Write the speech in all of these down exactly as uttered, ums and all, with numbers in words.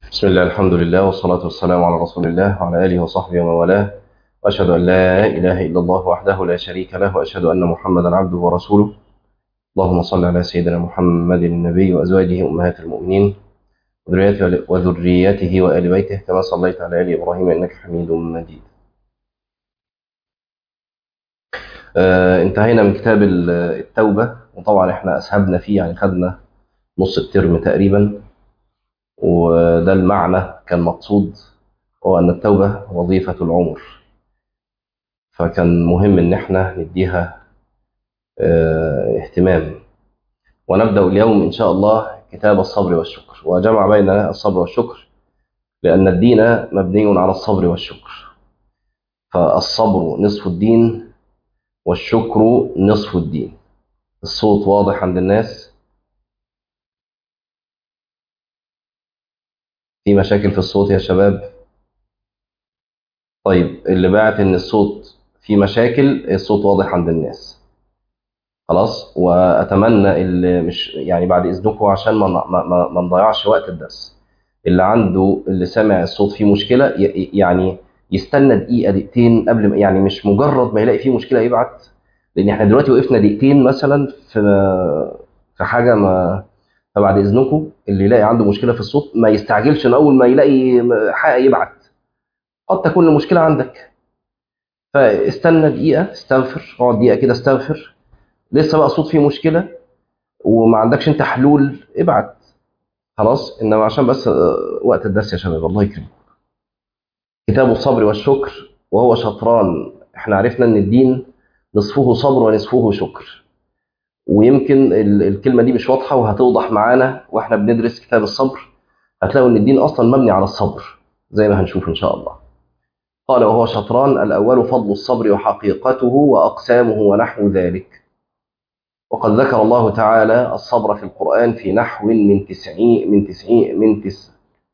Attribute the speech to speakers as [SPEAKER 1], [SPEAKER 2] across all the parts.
[SPEAKER 1] بسم الله، الحمد لله، والصلاة والسلام على رسول الله وعلى آله وصحبه ومن والاه، وأشهد أن لا إله إلا الله وحده لا شريك له، وأشهد أن محمدا عبده ورسوله. اللهم صل على سيدنا محمد النبي وأزواجه أمهات المؤمنين وذريته وذريته وآل بيته كما صليت على آل إبراهيم إنك حميد مجيد. آه انتهينا من كتاب ال- التوبة، وطبعا احنا أسهبنا فيه، يعني خدنا نص الترم تقريبا، وده المعنى كان مقصود، هو أن التوبة وظيفة العمر. فكان مهم إن احنا نديها آه، اهتمام. ونبدأ اليوم إن شاء الله كتاب الصبر والشكر، وجمع بين الصبر والشكر لأن الدين مبني على الصبر والشكر. فالصبر نصف الدين والشكر نصف الدين. الصوت واضح عند الناس؟ في مشاكل في الصوت يا شباب؟ طيب، اللي باعت إن الصوت في مشاكل، الصوت واضح عند الناس خلاص. وأتمنى اللي مش يعني بعد إذنكم عشان ما ما ما ما نضيعش وقت الدرس، اللي عنده اللي سامع الصوت فيه مشكلة ي- يعني يستنى دقيقة دقيقتين قبل ما، يعني مش مجرد ما يلاقي فيه مشكلة يبعت. لأن احنا دلوقتي وقفنا دقيقتين مثلا في في حاجة ما. فبعد إذنكم اللي يلاقي عنده مشكلة في الصوت ما يستعجلش إن أول ما يلاقي حاجة يبعت. قد تكون المشكلة عندك، فاستنى دقيقة، استنفر، اقعد دقيقة كده استنفر. لسه بقى الصوت فيه مشكلة وما عندكش انت حلول، ابعت خلاص. انما عشان بس آه، وقت الدرس يا شباب، الله يكرمك. كتاب الصبر والشكر، وهو شطران. احنا عرفنا ان الدين نصفه صبر ونصفه شكر. ويمكن ال- الكلمة دي مش واضحة وهتوضح معانا واحنا بندرس كتاب الصبر. هتلاقوا ان الدين اصلا مبني على الصبر زي ما هنشوف ان شاء الله. قال وهو شطران: الاول فضل الصبر وحقيقته واقسامه ونحو ذلك. وقد ذكر الله تعالى الصبر في القرآن في نحو من تسعين من تسعين من تس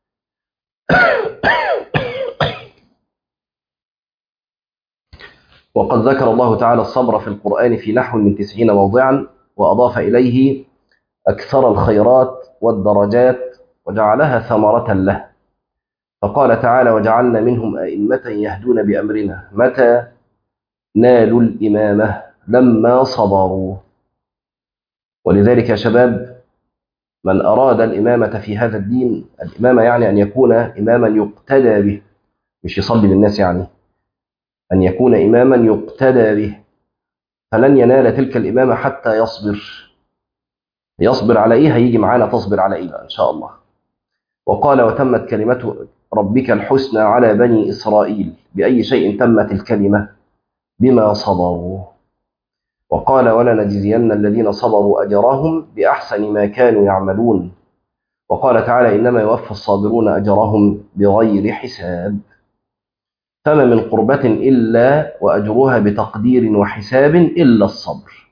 [SPEAKER 1] وقد ذكر الله تعالى الصبر في القرآن في نحو من تسعين موضعا، وأضاف إليه أكثر الخيرات والدرجات وجعلها ثمرة له. فقال تعالى: وجعلنا منهم أئمة يهدون بأمرنا. متى نالوا الإمامة؟ لما صبروا. ولذلك يا شباب، من أراد الإمامة في هذا الدين، الإمامة يعني أن يكون إماما يقتدى به، مش يصلي للناس، يعني أن يكون إماما يقتدى به، فلن ينال تلك الإمامة حتى يصبر. يصبر على إيه؟ هيجي معانا تصبر على إيه بقى إن شاء الله. وقال: وتمت كلمة ربك الحسنى على بني إسرائيل. بأي شيء تمت الكلمة؟ بما صبروا. وقال: ولنجزين الذين صبروا أجرهم بأحسن ما كانوا يعملون. وقال تعالى: إنما يوفى الصابرون أجرهم بغير حساب. فما من قربة إلا وأجرها بتقدير وحساب إلا الصبر.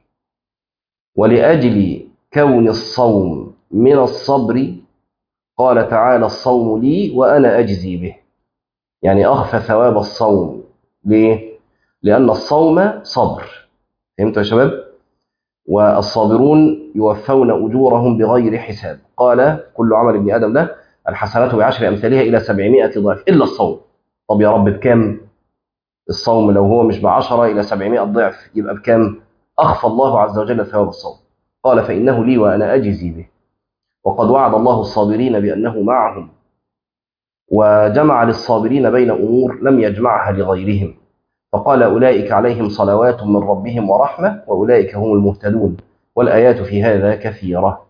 [SPEAKER 1] ولأجل كون الصوم من الصبر قال تعالى: الصوم لي وأنا أجزي به. يعني أخفى ثواب الصوم. ليه؟ لأن الصوم صبر. فهمتوا يا شباب؟ والصابرون يوفون أجورهم بغير حساب. قال: كل عمل ابن آدم له الحسنات بعشر أمثالها إلى سبعمائة ضعف إلا الصوم. طب يا رب بكام؟ الصوم لو هو مش بعشرة إلى سبعمائة ضعف يبقى بكام؟ أخفى الله عز وجل ثواب الصوم. قال: فإنه لي وأنا أجزي به. وقد وعد الله الصابرين بأنه معهم، وجمع للصابرين بين أمور لم يجمعها لغيرهم. فقال: أولئك عليهم صلوات من ربهم ورحمة وأولئك هم المهتدون. والآيات في هذا كثيرة.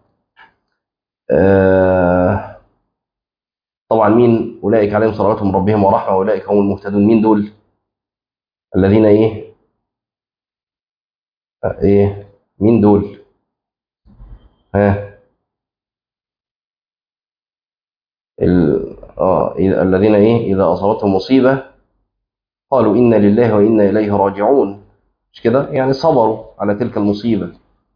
[SPEAKER 1] آه طبعا مين أولئك عليهم صلوات من ربهم ورحمة وأولئك هم المهتدون؟ مين دول؟ الذين إيه؟ آه إيه؟ مين دول؟ ها؟ ال... آه إذا- الذين إيه؟ إذا أصابتهم مصيبة قالوا إنا لله وإنا إليه راجعون. مش كده؟ يعني صبروا على تلك المصيبة.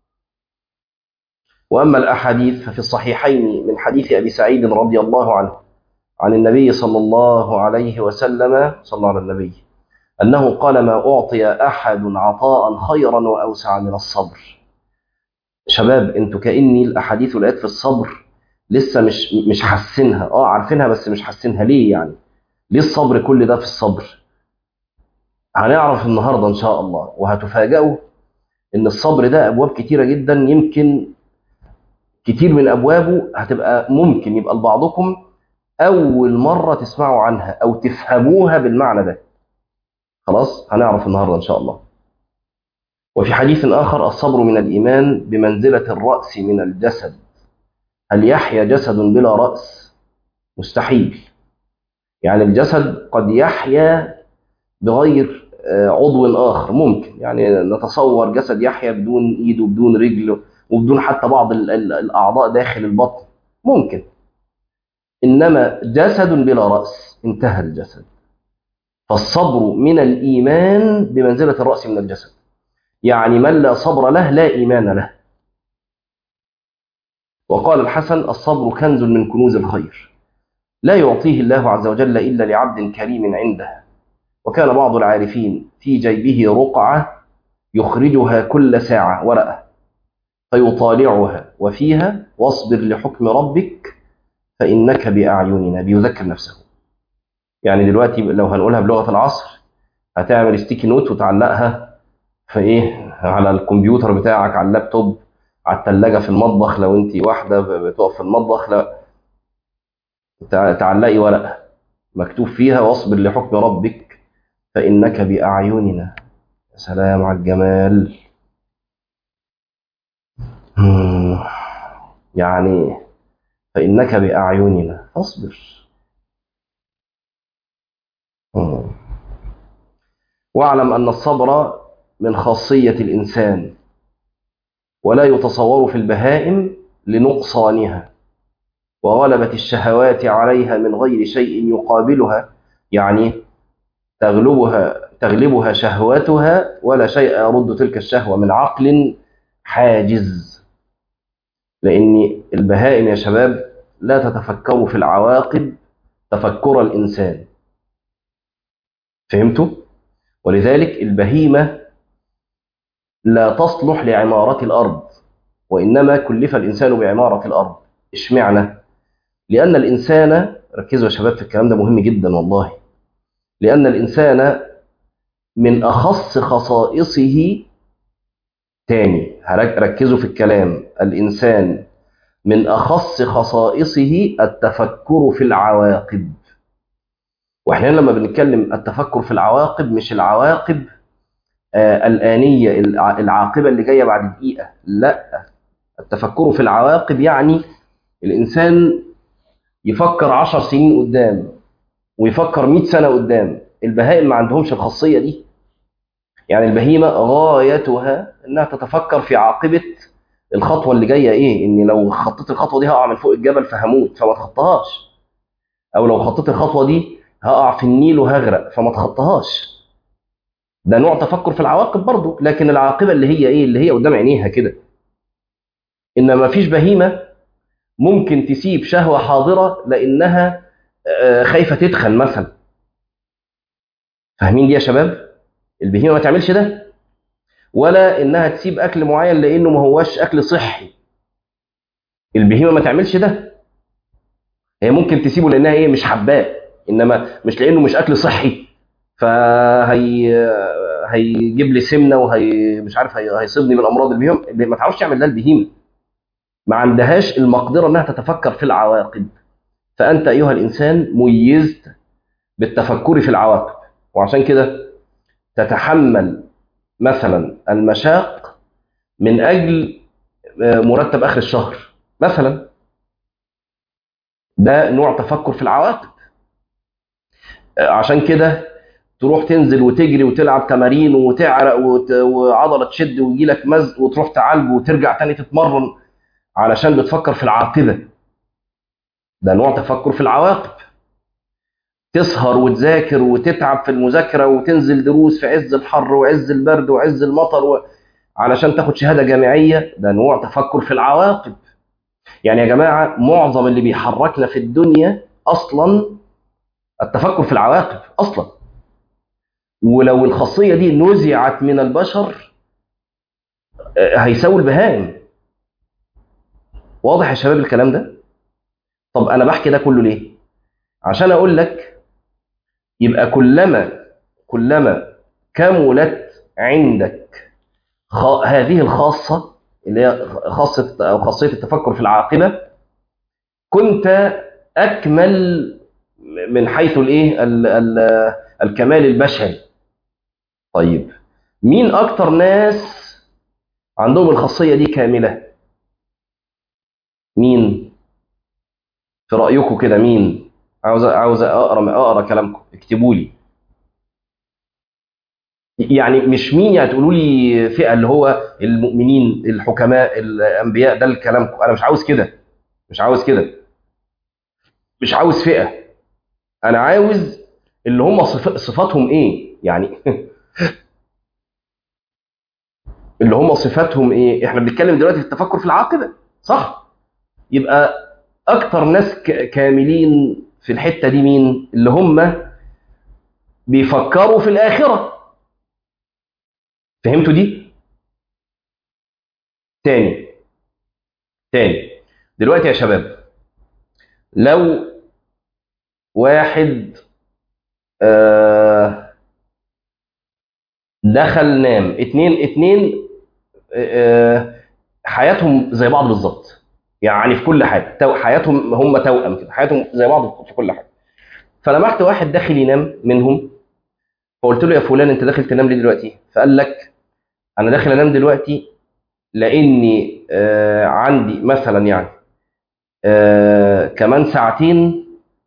[SPEAKER 1] وأما الأحاديث ففي الصحيحين من حديث أبي سعيد رضي الله عنه عن النبي صلى الله عليه وسلم، صلى الله على النبي، أنه قال: ما أعطي أحد عطاء خيرا وأوسع من الصبر. شباب، أنتوا كأني الأحاديث والآيات في الصبر لسه مش مش حاسينها، اه عارفينها بس مش حاسينها. ليه يعني؟ ليه الصبر كل ده في الصبر؟ هنعرف النهارده ان شاء الله، وهتفاجئوا ان الصبر ده ابواب كتيره جدا. يمكن كتير من ابوابه هتبقى ممكن يبقى لبعضكم اول مره تسمعوا عنها او تفهموها بالمعنى ده. خلاص هنعرف النهارده ان شاء الله. وفي حديث اخر: الصبر من الايمان بمنزله الراس من الجسد. هل يحيا جسد بلا راس؟ مستحيل. يعني الجسد قد يحيا بغير آه، عضو آخر، ممكن يعني نتصور جسد يحيا بدون إيد وبدون رجل وبدون حتى بعض ال- ال- الأعضاء داخل البطن، ممكن. إنما جسد بلا رأس، انتهى الجسد. فالصبر من الإيمان بمنزلة الرأس من الجسد. يعني من لا صبر له لا إيمان له. وقال الحسن: الصبر كنز من كنوز الخير، لا يعطيه الله عز وجل إلا لعبد كريم عنده. وكان بعض العارفين في جيبه رقعة يخرجها كل ساعة ورقة فيطالعها وفيها: واصبر لحكم ربك فإنك بأعيننا. بيذكر نفسه. يعني دلوقتي لو هنقولها بلغة العصر، هتعمل ستيكي نوت وتعلقها في إيه؟ على الكمبيوتر بتاعك، على اللابتوب، على الثلاجة في المطبخ لو أنت واحدة بتقف في المطبخ، لا تعلقي ورقة مكتوب فيها: واصبر لحكم ربك فإنك بأعيننا. يا سلام على الجمال. مم. يعني فإنك بأعيننا فاصبر. مم. واعلم أن الصبر من خاصية الإنسان، ولا يتصور في البهائم لنقصانها وغلبة الشهوات عليها من غير شيء يقابلها. يعني تغلبها تغلبها شهوتها ولا شيء يرد تلك الشهوة من عقل حاجز. لأن البهائم يا شباب لا تتفكر في العواقب تفكر الإنسان. فهمتوا؟ ولذلك البهيمة لا تصلح لعمارة الأرض، وإنما كلف الإنسان بعمارة الأرض. إشمعنى؟ لأن الإنسان، ركزوا يا شباب في الكلام ده مهم جدا والله، لأن الإنسان من أخص خصائصه، تاني ركزوا في الكلام، الإنسان من أخص خصائصه التفكر في العواقب. وإحنا لما بنتكلم التفكر في العواقب، مش العواقب آه الآنية، العاقبة اللي جاية بعد دقيقة، لا. التفكر في العواقب يعني الإنسان يفكر عشر سنين قدام ويفكر مئة سنة قدام. البهائم ما عندهمش الخاصية دي. يعني البهيمة غايتها إنها تتفكر في عاقبة الخطوة اللي جاية إيه. إني لو خطيت الخطوة دي هقع من فوق الجبل فهموت فما تخطاهاش، أو لو خطيت الخطوة دي هقع في النيل وهغرق فما تخطاهاش. ده نوع تفكر في العواقب برضه، لكن العاقبة اللي هي إيه؟ اللي هي قدام عينيها كده. إنما ما فيش بهيمة ممكن تسيب شهوة حاضرة لأنها آه، خايفة تتخن مثلا. فاهمين دي يا شباب؟ البهيمة ما تعملش ده. ولا إنها تسيب أكل معين لأنه ما هواش أكل صحي. البهيمة ما تعملش ده. هي ممكن تسيبه لأنها إيه؟ مش حباه، إنما مش لأنه مش أكل صحي فهي هيجيب لي سمنة وهي مش عارف هي... هيصيبني من أمراض. البهيمة ما تعرفش تعمل ده. البهيمة ما عندهاش المقدرة إنها تتفكر في العواقب. فأنت أيها الإنسان ميزت بالتفكر في العواقب، وعشان كده تتحمل مثلا المشاق من أجل مرتب آخر الشهر مثلا. ده نوع تفكر في العواقب. عشان كده تروح تنزل وتجري وتلعب تمارين وتعرق وت... وعضلة تشد ويجي لك مزق وتروح تعالجه وترجع تاني تتمرن علشان بتفكر في العاقبة. ده نوع تفكر في العواقب. تسهر وتذاكر وتتعب في المذاكرة وتنزل دروس في عز الحر وعز البرد وعز المطر و... علشان تاخد شهادة جامعية. ده نوع تفكر في العواقب. يعني يا جماعة معظم اللي بيحركنا في الدنيا أصلا التفكر في العواقب أصلا. ولو الخاصية دي نزعت من البشر هيساوي البهائم. واضح يا شباب الكلام ده؟ طب انا بحكي ده كله ليه؟ عشان اقول لك يبقى كلما كلما كملت عندك خ... هذه الخاصه اللي هي خاصه او خاصيه التفكر في العاقبه، كنت اكمل من حيث الايه ال... ال... الكمال البشري. طيب، مين اكتر ناس عندهم الخاصيه دي كامله؟ مين في رايكم كده؟ مين؟ عاوز عاوز اقرا اقرا كلامكم، اكتبوا لي. يعني مش مين يعني تقولوا لي فئه اللي هو المؤمنين الحكماء الانبياء، ده الكلام. انا مش عاوز كده، مش عاوز كده، مش عاوز فئه. انا عاوز اللي هم صف- صفاتهم ايه يعني. اللي هم صفاتهم ايه؟ احنا بنتكلم دلوقتي في التفكر في العاقبه، صح؟ يبقى اكتر ناس ك- كاملين في الحته دي مين؟ اللي هم بيفكروا في الاخره. فهمتوا دي؟ تاني تاني دلوقتي يا شباب، لو واحد آه دخل نام، اتنين اتنين آه حياتهم زي بعض بالظبط، يعني في كل حاجه تو- حياتهم هم توأم كده، حياتهم زي بعض في كل حاجه. فلمحت واحد داخل ينام منهم، فقلت له يا فلان انت داخل تنام ليه دلوقتي؟ فقال لك انا داخل انام دلوقتي لاني آه عندي مثلا يعني آه كمان ساعتين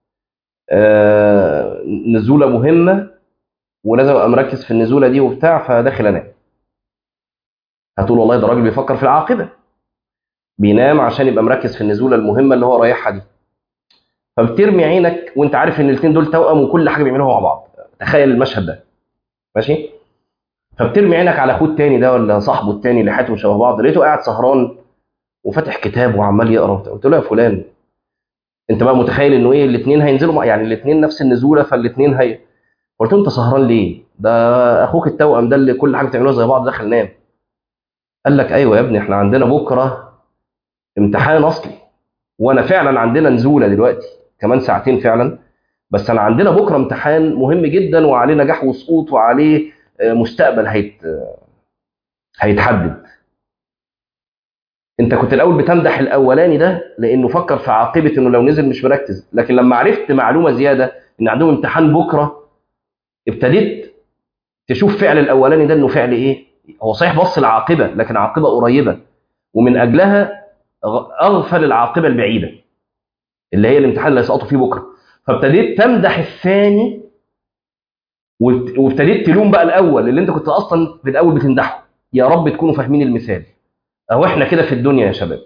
[SPEAKER 1] آه نزوله مهمه، ولازم ابقى مركز في النزوله دي وبتاع، فداخل انام. هتقول والله ده راجل بيفكر في العاقبه، بينام عشان يبقى مركز في النزوله المهمه اللي هو رايحها دي. فبترمي عينك وانت عارف ان الاثنين دول توأم وكل حاجه بيعملوها مع بعض. تخيل المشهد ده، ماشي؟ فبترمي عينك على اخوه التاني ده ولا صاحبه التاني اللي حياتهم شبه بعض، لقيته قاعد سهران وفاتح كتاب وعمال يقرا وبتاع. قلت له يا فلان انت بقى متخيل انه ايه؟ الاثنين هينزلوا مع يعني الاثنين نفس النزوله، فالاثنين هي. قلت له انت سهران ليه؟ ده اخوك التوأم ده اللي كل حاجه بتعملوها زي بعض داخل نام. قال لك ايوه يا ابني، احنا عندنا بكره امتحان اصلي، وانا فعلا عندنا نزوله دلوقتي كمان ساعتين فعلا، بس انا عندنا بكره امتحان مهم جدا وعليه نجاح وسقوط وعليه آه، مستقبل هيت هيتحدد. انت كنت الاول بتمدح الاولاني ده لانه فكر في عاقبه انه لو نزل مش مركز، لكن لما عرفت معلومه زياده ان عندهم امتحان بكره، ابتديت تشوف فعل الاولاني ده انه فعل ايه. هو صحيح بص العاقبه، لكن عاقبه قريبه، ومن اجلها أغ- اغفل العاقبه البعيده اللي هي الامتحان اللي هيسقطوا فيه بكره. فابتديت تمدح الثاني، وابت- وابتديت تلوم بقى الاول اللي انت كنت اصلا في الاول بتمدحه. يا رب تكونوا فاهمين المثال. اهو احنا كده في الدنيا يا شباب،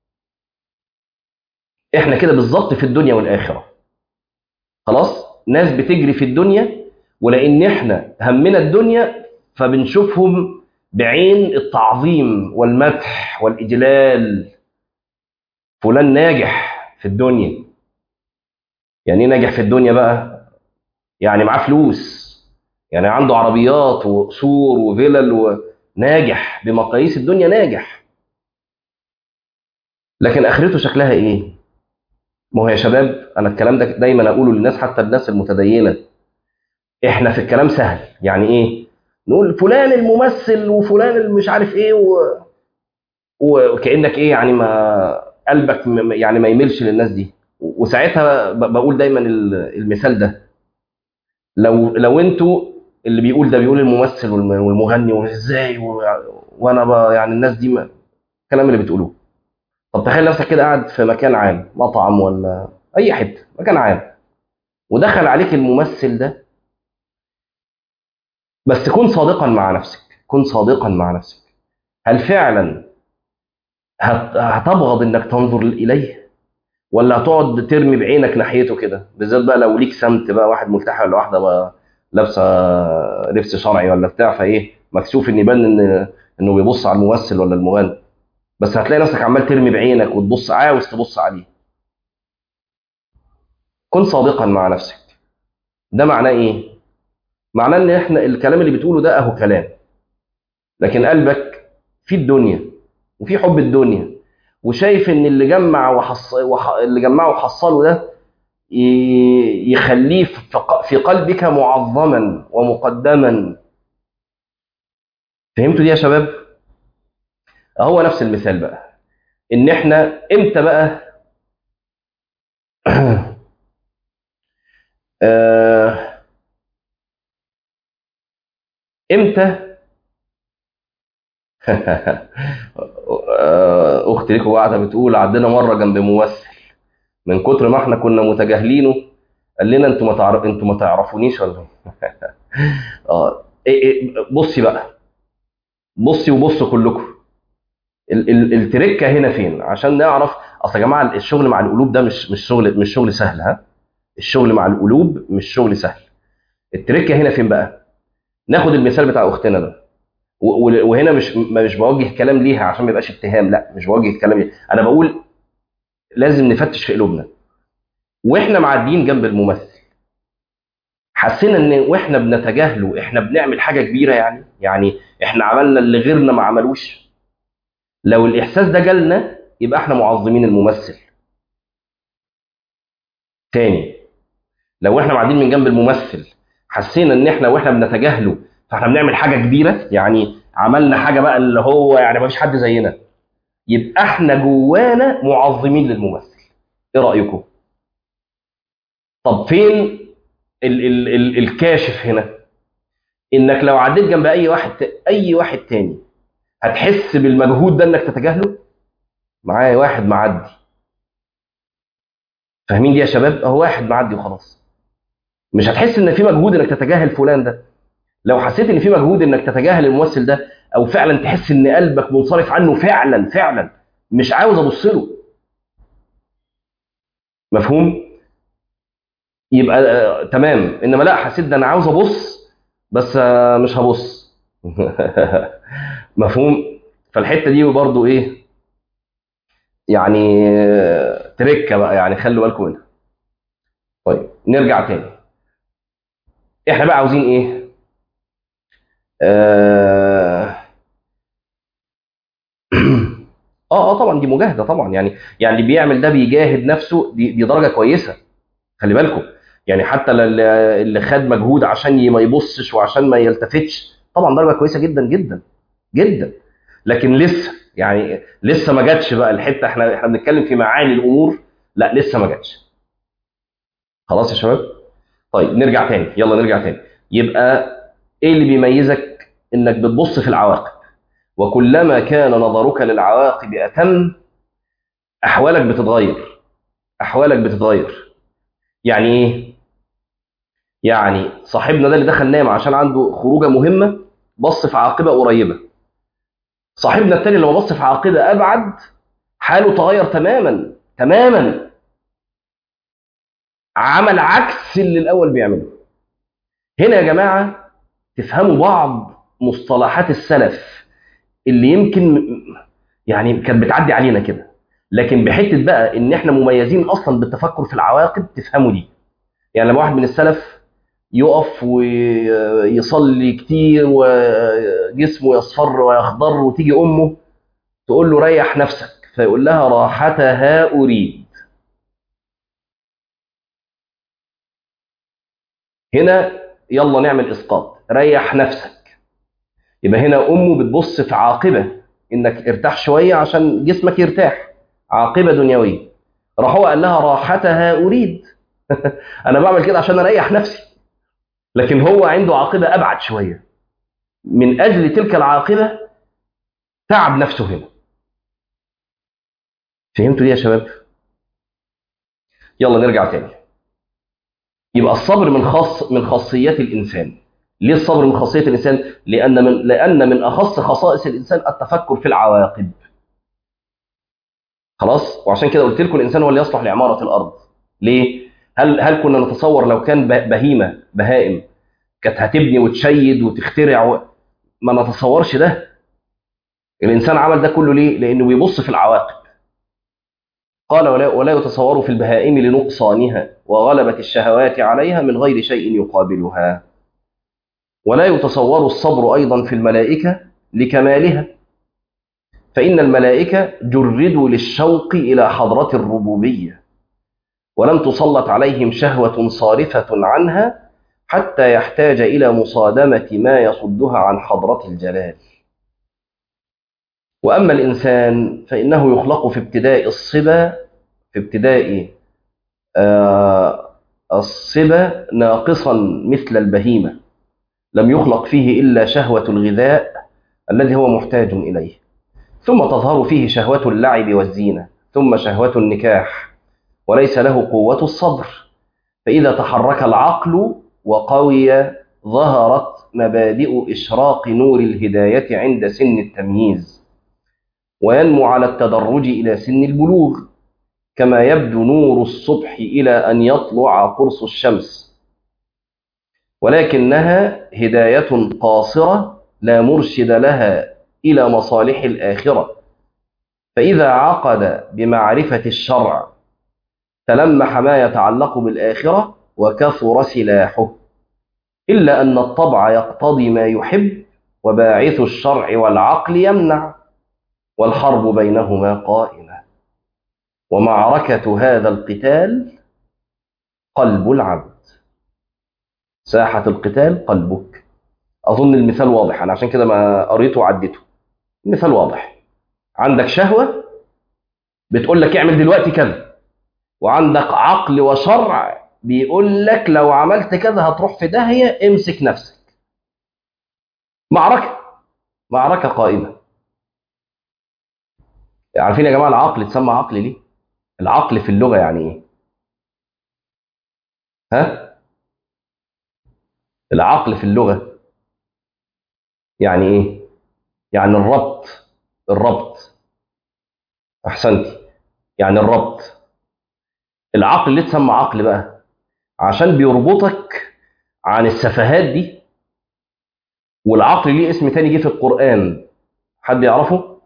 [SPEAKER 1] احنا كده بالظبط في الدنيا والاخره. خلاص، ناس بتجري في الدنيا، ولان احنا همنا الدنيا فبنشوفهم بعين التعظيم والمدح والاجلال. فلان ناجح في الدنيا. يعني ايه ناجح في الدنيا بقى؟ يعني معاه فلوس، يعني عنده عربيات وقصور وفلل، وناجح بمقاييس الدنيا ناجح. لكن اخرته شكلها ايه؟ ما هو يا شباب انا الكلام ده دايما اقوله للناس، حتى الناس المتدينه. احنا في الكلام سهل، يعني ايه؟ نقول فلان الممثل وفلان المش عارف ايه و... وكانك ايه يعني، ما قلبك م- يعني ما يميلش للناس دي. وساعتها ب- بقول دايما ال- المثال ده، لو لو انتوا اللي بيقول ده بيقول الممثل والم- والمغني وازاي و... وانا ب... يعني الناس دي ما... الكلام اللي بتقولوه. طب تخيل نفسك كده قاعد في مكان عام، مطعم ولا اي حته، مكان عام، ودخل عليك الممثل ده. بس كن صادقا مع نفسك، كن صادقا مع نفسك. هل فعلا هت... هتبغض انك تنظر اليه، ولا هتقعد ترمي بعينك ناحيته كده؟ بالذات بقى لو ليك سمت بقى، واحد ملتحي ولا واحده بقى لابسه لبس شرعي ولا بتاع، فايه مكسوف ان يبان ان انه بيبص على الممثل ولا المغني، بس هتلاقي نفسك عمال ترمي بعينك وتبص، عاوز تبص عليه. كن صادقا مع نفسك. ده معناه ايه؟ معناه ان احنا الكلام اللي بتقوله ده اهو كلام، لكن قلبك في الدنيا وفي حب الدنيا، وشايف ان اللي جمع وحص... وح... اللي جمعه وحصله ده ي- يخليه في ق- في قلبك معظما ومقدما. فهمتوا دي يا شباب؟ هو نفس المثال بقى، ان احنا امتى بقى آه، امتى آه، اختي ليكو قاعده بتقول عدينا مره جنب ممثل من كتر ما احنا كنا متجاهلينه قال لنا انتوا ما تعرف انتوا ما تعرفونيش ولا إيه؟ اه إيه إيه بصي بقى، بصي وبصوا كلكم، ال- ال- التركه هنا فين عشان نعرف. اصل يا جماعه الشغل مع القلوب ده مش مش شغل مش شغل سهل، ها. الشغل مع القلوب مش شغل سهل. التركه هنا فين بقى؟ ناخد المثال بتاع اختنا ده، و- و- وهنا مش مش بوجه كلام ليها عشان ما يبقاش اتهام، لا مش بوجه كلام ليها. انا بقول لازم نفتش في قلوبنا. واحنا معديين جنب الممثل حسينا ان واحنا بنتجاهله احنا بنعمل حاجه كبيره، يعني يعني احنا عملنا اللي غيرنا ما عملوش. لو الاحساس ده جالنا يبقى احنا معظمين الممثل. تاني، لو احنا قاعدين من جنب الممثل حسينا ان احنا واحنا بنتجاهله فاحنا بنعمل حاجه كبيره، يعني عملنا حاجه بقى اللي هو يعني ما فيش حد زينا، يبقى احنا جوانا معظمين للممثل. ايه رايكم؟ طب فين ال ال ال الكاشف هنا؟ انك لو عديت جنب اي واحد اي واحد تاني هتحس بالمجهود ده انك تتجاهله. معايا واحد معدي، فاهمين دي يا شباب؟ اهو واحد معدي وخلاص، مش هتحس ان في مجهود انك تتجاهل فلان ده. لو حسيت ان في مجهود انك تتجاهل الممثل ده، او فعلا تحس ان قلبك منصرف عنه فعلا فعلا مش عاوز ابص له، مفهوم؟ يبقى آه تمام. انما لا، حسيت ده انا عاوز ابص بس آه مش هبص. مفهوم؟ فالحته دي برضو ايه يعني، آه، تركه بقى، يعني خلوا بالكم منها. طيب نرجع تاني، احنا بقى عاوزين ايه؟ آه اه اه طبعا دي مجاهده طبعا، يعني يعني اللي بيعمل ده بيجاهد نفسه، دي, دي درجه كويسه. خلي بالكم، يعني حتى ل- اللي خد مجهود عشان ي- ما يبصش وعشان ما يلتفتش طبعا درجه كويسه جدا جدا جدا. لكن لسه يعني لسه ما جاتش بقى الحته، احنا احنا بنتكلم في معاني الامور، لا لسه ما جاتش. خلاص يا شباب؟ طيب نرجع تاني، يلا نرجع تاني. يبقى ايه اللي بيميزك؟ انك بتبص في العواقب، وكلما كان نظرك للعواقب اتم احوالك بتتغير. احوالك بتتغير يعني ايه؟ يعني صاحبنا ده اللي دخل نام عشان عنده خروجه مهمه بص في عاقبه قريبه. صاحبنا التاني لما بص في عاقبه ابعد حاله تغير تماما تماما، عمل عكس اللي الاول بيعمله. هنا يا جماعه تفهموا بعض مصطلحات السلف اللي يمكن يعني كانت بتعدي علينا كده، لكن بحته بقى ان احنا مميزين اصلا بالتفكر في العواقب تفهموا دي. يعني لما واحد من السلف يقف ويصلي كتير وجسمه يصفر ويخضر وتيجي امه تقول له ريح نفسك، فيقول لها راحتها اريد. هنا يلا نعمل اسقاط، ريح نفسك. يبقى هنا امه بتبص في عاقبه انك ارتاح شويه عشان جسمك يرتاح، عاقبه دنيويه. راح هو قال لها راحتها اريد. انا بعمل كده عشان اريح نفسي، لكن هو عنده عاقبه ابعد شويه، من اجل تلك العاقبه تعب نفسه هنا. فهمتوا دي يا شباب؟ يلا نرجع تاني. يبقى الصبر من خاص من خاصيات الانسان. ليه الصبر من خاصيه الانسان؟ لان من لان من اخص خصائص الانسان التفكر في العواقب. خلاص، وعشان كده قلت لكم الانسان هو اللي يصلح لعماره الارض. ليه؟ هل هل كنا نتصور لو كان ب- بهيمه بهائم كانت هتبني وتشيد وتخترع و... ما نتصورش ده. الانسان عمل ده كله ليه؟ لانه بيبص في العواقب. قال ولا, ولا يتصور في البهائم لنقصانها وغلبة الشهوات عليها من غير شيء يقابلها. ولا يتصور الصبر أيضا في الملائكة لكمالها، فإن الملائكة جردوا للشوق إلى حضرة الربوبية، ولم تسلط عليهم شهوة صارفة عنها حتى يحتاج إلى مصادمة ما يصدها عن حضرة الجلال. وأما الإنسان فإنه يخلق في ابتداء الصبا في ابتداء آه الصبا ناقصا مثل البهيمة، لم يخلق فيه إلا شهوة الغذاء الذي هو محتاج إليه، ثم تظهر فيه شهوة اللعب والزينة، ثم شهوة النكاح، وليس له قوة الصبر. فإذا تحرك العقل وقوي ظهرت مبادئ إشراق نور الهداية عند سن التمييز، وينمو على التدرج إلى سن البلوغ، كما يبدو نور الصبح إلى أن يطلع قرص الشمس، ولكنها هداية قاصرة لا مرشد لها إلى مصالح الآخرة. فإذا عقد بمعرفة الشرع تلمح ما يتعلق بالآخرة وكثر سلاحه، إلا أن الطبع يقتضي ما يحب، وباعث الشرع والعقل يمنع، والحرب بينهما قائمة، ومعركة هذا القتال قلب العبد. ساحة القتال قلبك. أظن المثال واضح، أنا عشان كده ما قريته وعديته. المثال واضح، عندك شهوة بتقول لك اعمل دلوقتي كذا، وعندك عقل وشرع بيقول لك لو عملت كذا هتروح في داهية، امسك نفسك. معركة معركة قائمة. عارفين يا جماعة العقل اتسمى عقل ليه؟ العقل في اللغة يعني ايه؟ ها؟ العقل في اللغة يعني ايه؟ يعني الربط. الربط. احسنتي. يعني الربط. العقل ليه اتسمى عقل بقى؟ عشان بيربطك عن السفهات دي. والعقل ليه اسم تاني جه في القرآن، حد يعرفه؟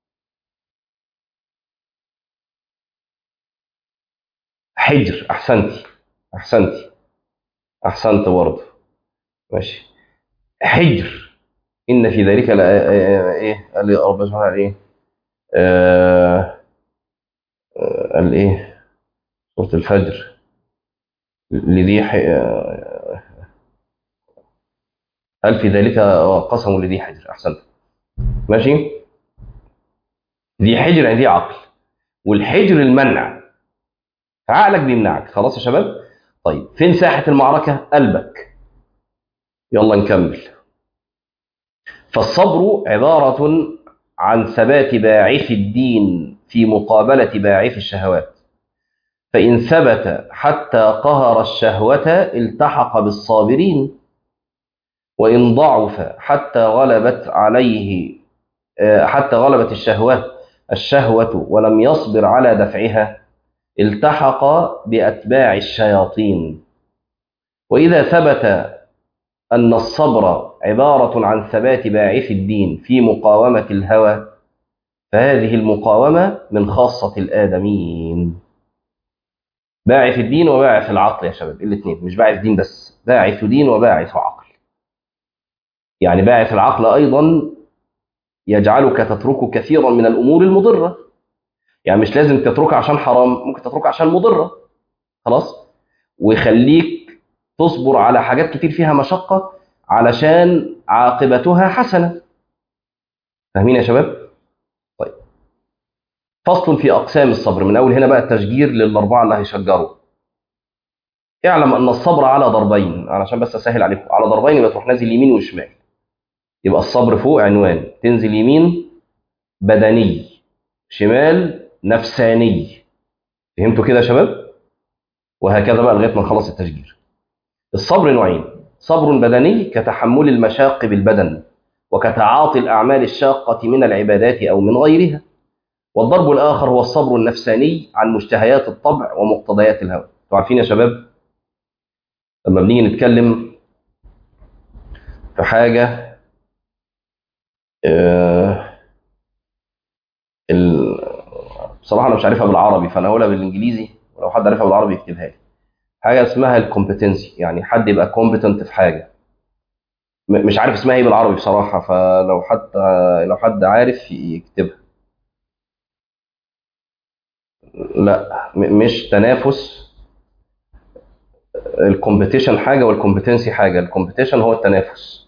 [SPEAKER 1] حجر. احسنتي. احسنتي. احسنت برضه. ماشي. حجر. ان في ذلك لا ايه قال لي ربنا سبحانه وتعالى ايه؟ آه... آه، قال ايه؟ سورة الفجر لذي ح... آه، قال في ذلك قسم لذي حجر. احسنت. ماشي. ذي حجر يعني ذي عقل، والحجر المنع، فعقلك بيمنعك. خلاص يا شباب؟ طيب فين ساحة المعركة؟ قلبك. يلا نكمل. فالصبر عبارة عن ثبات باعث الدين في مقابلة باعث الشهوات، فإن ثبت حتى قهر الشهوة التحق بالصابرين، وإن ضعف حتى غلبت عليه حتى غلبت الشهوة الشهوة ولم يصبر على دفعها التحق بأتباع الشياطين. وإذا ثبت أن الصبر عبارة عن ثبات باعث الدين في مقاومة الهوى، فهذه المقاومة من خاصة الآدميين. باعث الدين وباعث العقل يا شباب، الاثنين، مش باعث دين بس، باعث دين وباعث عقل. يعني باعث العقل أيضا يجعلك تترك كثيرا من الأمور المضرة. يعني مش لازم تتركها عشان حرام، ممكن تتركها عشان مضرة. خلاص. ويخليك تصبر على حاجات كتير فيها مشقة علشان عاقبتها حسنة. فاهمين يا شباب؟ طيب. فصل في أقسام الصبر. من أول هنا بقى التشجير للأربعة اللي هيشجروا. اعلم أن الصبر على ضربين، علشان بس أسهل عليكم، على ضربين يبقى تروح نازل يمين وشمال. يبقى الصبر فوق عنوان، تنزل يمين بدني، شمال نفساني. فهمتوا كده يا شباب؟ وهكذا بقى لغاية ما نخلص التشجير. الصبر نوعين: صبر بدني كتحمل المشاق بالبدن وكتعاطي الأعمال الشاقة من العبادات أو من غيرها. والضرب الآخر هو الصبر النفساني عن مشتهيات الطبع ومقتضيات الهوى. انتوا عارفين يا شباب لما بنيجي نتكلم في حاجة آه ال... بصراحة أنا مش عارفها بالعربي، فأنا هقولها بالإنجليزي، ولو حد عارفها بالعربي يكتبها لي. حاجة اسمها الكومبتنسي، يعني حد يبقى كومبتنت في حاجة. م- مش عارف اسمها ايه بالعربي بصراحة، فلو حد لو حد عارف يكتبها. لا، م- مش تنافس. الكومبيتيشن حاجه والكومبتنسي حاجه. الكومبيتيشن هو التنافس.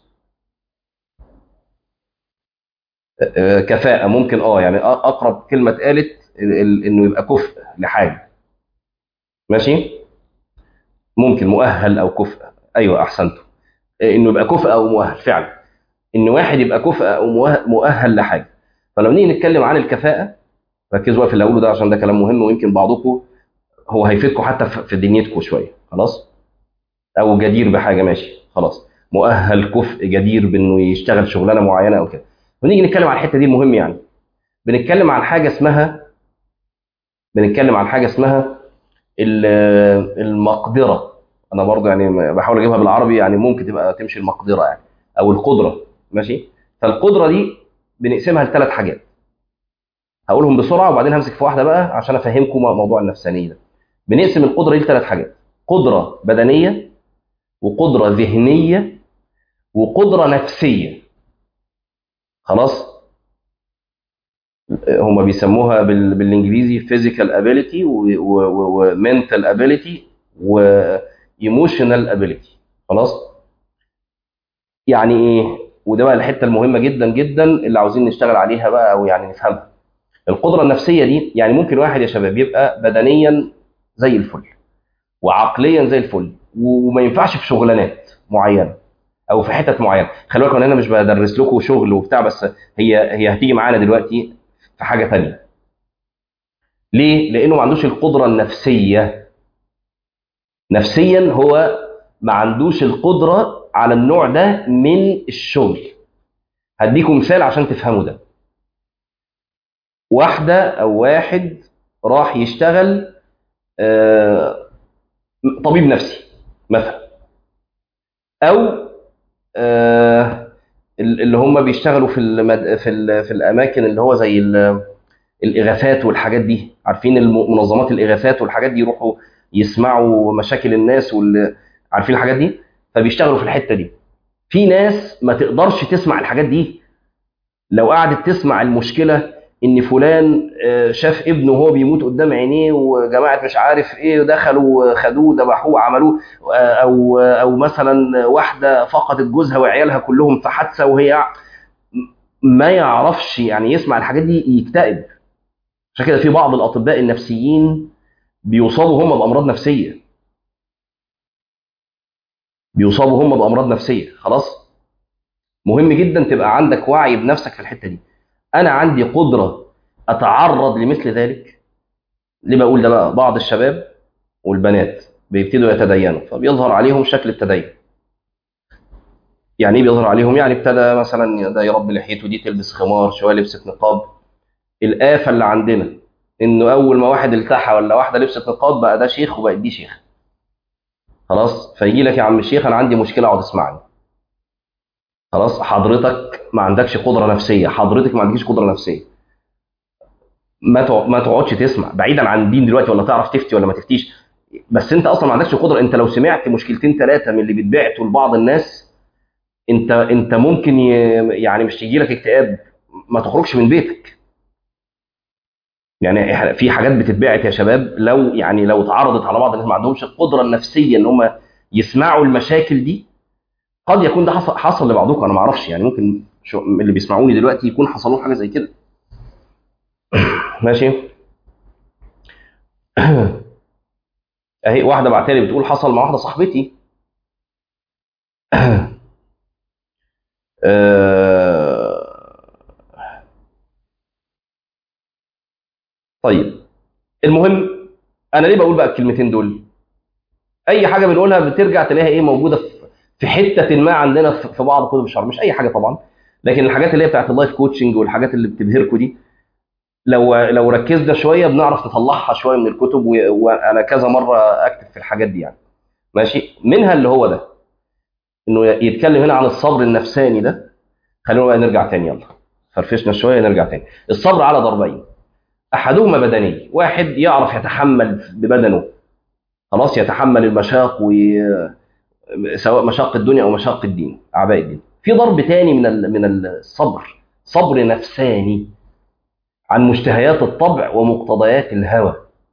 [SPEAKER 1] آه، كفاءه ممكن، اه يعني أ- اقرب كلمه اتقالت ال- ال- انه يبقى كفء لحاجه. ماشي. ممكن مؤهل او كفء. ايوه احسنتوا. آه، انه يبقى كفء او مؤهل فعلا. ان واحد يبقى كفء او مؤه- مؤهل لحاجه. فلو نيجي نتكلم عن الكفاءه، ركزوا بقى في اللي هقوله ده عشان ده كلام مهم، ويمكن بعضكم هو هيفيدكم حتى في في دنيتكم شويه. خلاص. او جدير بحاجه، ماشي خلاص. مؤهل كفء جدير بانه يشتغل شغلانه معينه او كده. ونيجي نتكلم عن الحته دي المهم يعني. بنتكلم عن حاجه اسمها بنتكلم عن حاجه اسمها ال- المقدره. انا برضه يعني بحاول اجيبها بالعربي، يعني ممكن تبقى تمشي المقدره يعني، او القدره. ماشي. فالقدره دي بنقسمها لثلاث حاجات. هقولهم بسرعه وبعدين همسك في واحده بقى عشان افهمكم موضوع النفسانيه ده. بنقسم القدره دي لثلاث حاجات: قدره بدنيه، وقدره ذهنيه، وقدره نفسيه. خلاص. هم بيسموها بال... بالانجليزي physical ability و mental ability و emotional ability. خلاص. يعني ايه؟ وده بقى الحته المهمه جدا جدا اللي عاوزين نشتغل عليها بقى، او يعني نفهمها. القدره النفسيه دي يعني ممكن واحد يا شباب يبقى بدنيا زي الفل، وعقليا زي الفل، وما ينفعش في شغلانات معينه او في حتت معينه. خلي بالكم ان انا مش بدرس لكم شغل وبتاع، بس هي هي هتيجي معانا دلوقتي في حاجه ثانيه. ليه؟ لانه ما عندوش القدره النفسيه. نفسيا هو ما عندوش القدره على النوع ده من الشغل. هديكم مثال عشان تفهموا ده. واحده او واحد راح يشتغل آه، طبيب نفسي مثلا، او آه، اللي هم بيشتغلوا في المد... في ال... في الاماكن اللي هو زي ال... الاغاثات والحاجات دي. عارفين الم- منظمات الاغاثات والحاجات دي، يروحوا يسمعوا مشاكل الناس وال... عارفين الحاجات دي. فبيشتغلوا في الحته دي. في ناس ما تقدرش تسمع الحاجات دي. لو قعدت تسمع المشكله ان فلان آه، شاف ابنه وهو بيموت قدام عينيه، وجماعه مش عارف ايه دخلوا خدوه ذبحوه عملوه، آه، او او مثلا واحده فقدت جوزها وعيالها كلهم في حادثه وهي ما يعرفش يعني يسمع الحاجات دي يكتئب. عشان كده في بعض الاطباء النفسيين بيصابوا هم بامراض نفسيه. بيصابوا هم بامراض نفسيه. خلاص. مهم جدا تبقى عندك وعي بنفسك في الحته دي. انا عندي قدره اتعرض لمثل ذلك. ليه بقول ده بقى؟ بعض الشباب والبنات بيبتدوا يتدينوا، فبيظهر عليهم شكل التدين. يعني ايه بيظهر عليهم؟ يعني ابتدى مثلا ده يربي لحيته، دي تلبس خمار، شويه لبست نقاب. الآفة اللي عندنا انه اول ما واحد التحى ولا واحده لبست نقاب بقى ده شيخ وبقت دي شيخ. خلاص. فيجي لك يا عم الشيخ انا عندي مشكله، اقعد اسمعني. خلاص. حضرتك ما عندكش قدره نفسيه. حضرتك ما عندكش قدره نفسيه. ما تع- ما تقعدش تسمع بعيدا عن الدين دلوقتي، ولا تعرف تفتي ولا ما تفتيش. بس انت اصلا ما عندكش قدره. انت لو سمعت مشكلتين ثلاثه من اللي بيتبعتوا لبعض الناس، انت انت ممكن ي... يعني مش تيجي لك اكتئاب، ما تخرجش من بيتك. يعني إح- في حاجات بتتبعت يا شباب، لو يعني لو اتعرضت على بعض الناس ما عندهمش القدره النفسيه ان هم يسمعوا المشاكل دي، قد يكون ده حصل حصل لبعضكم. انا ما اعرفش يعني، ممكن شو من اللي بيسمعوني دلوقتي يكون حصل لهم حاجه زي كده. ماشي. اهي واحده بعتلي بتقول حصل مع واحده صاحبتي. آه، طيب. المهم، انا ليه بقول بقى الكلمتين دول؟ اي حاجه بنقولها بترجع تلاقيها ايه موجوده في في حته ما عندنا في في بعض كتب الشرع. مش اي حاجه طبعا، لكن الحاجات اللي هي بتاعت اللايف كوتشنج والحاجات اللي بتبهركم دي، لو لو ركزنا شويه بنعرف نطلعها شويه من الكتب. و- وانا كذا مره اكتب في الحاجات دي يعني. ماشي. منها اللي هو ده، انه يتكلم هنا عن الصبر النفساني ده. خلينا بقى نرجع تاني، يلا فرفشنا شويه نرجع تاني. الصبر على ضربين: احدهما بدني، واحد يعرف يتحمل ببدنه. خلاص. يتحمل المشاق، وي... سواء مشاق الدنيا او مشاق الدين، اعباء الدين. في ضرب تاني من ال... من الصبر، صبر نفساني عن مشتهيات الطبع ومقتضيات الهوى.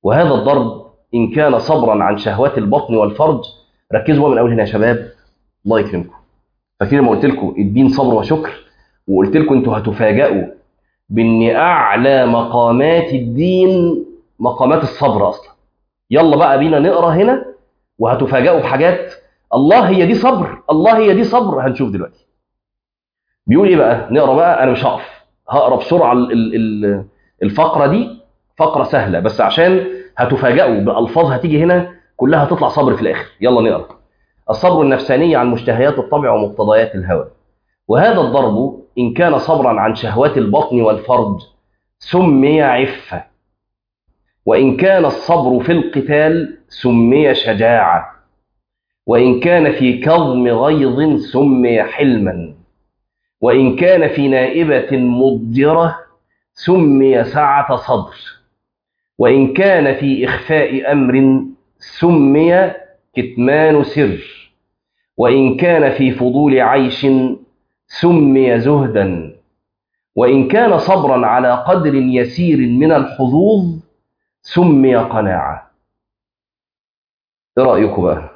[SPEAKER 1] وهذا الضرب إن كان صبرا عن شهوات البطن والفرج. ركزوا بقى من أول هنا يا شباب، الله يكرمكم. فاكرين لما قلت لكم الدين صبر وشكر، وقلت لكم انتوا هتفاجئوا بان اعلى مقامات الدين مقامات الصبر اصلا. يلا بقى بينا نقرا هنا وهتفاجئوا بحاجات. الله هي دي صبر، الله هي دي صبر، هنشوف دلوقتي. بيقول ايه بقى؟ نقرا بقى، انا مش هقف، هقرا بسرعه. ال- ال- الفقره دي فقره سهله بس عشان هتفاجئوا بالفاظ هتيجي هنا كلها هتطلع صبر في الاخر. يلا نقرا. الصبر النفساني عن مشتهيات الطبع ومقتضيات الهوى. وهذا الضرب إن كان صبرا عن شهوات البطن والفرج سمي عفة، وإن كان الصبر في القتال سمي شجاعة، وإن كان في كظم غيظ سمي حلما، وإن كان في نائبة مضجرة سمي سعة صدر، وإن كان في إخفاء أمر سمي كتمان سر، وإن كان في فضول عيش سمي زهدا، وإن كان صبرا على قدر يسير من الحظوظ سمي قناعة. إيه رأيكم بقى؟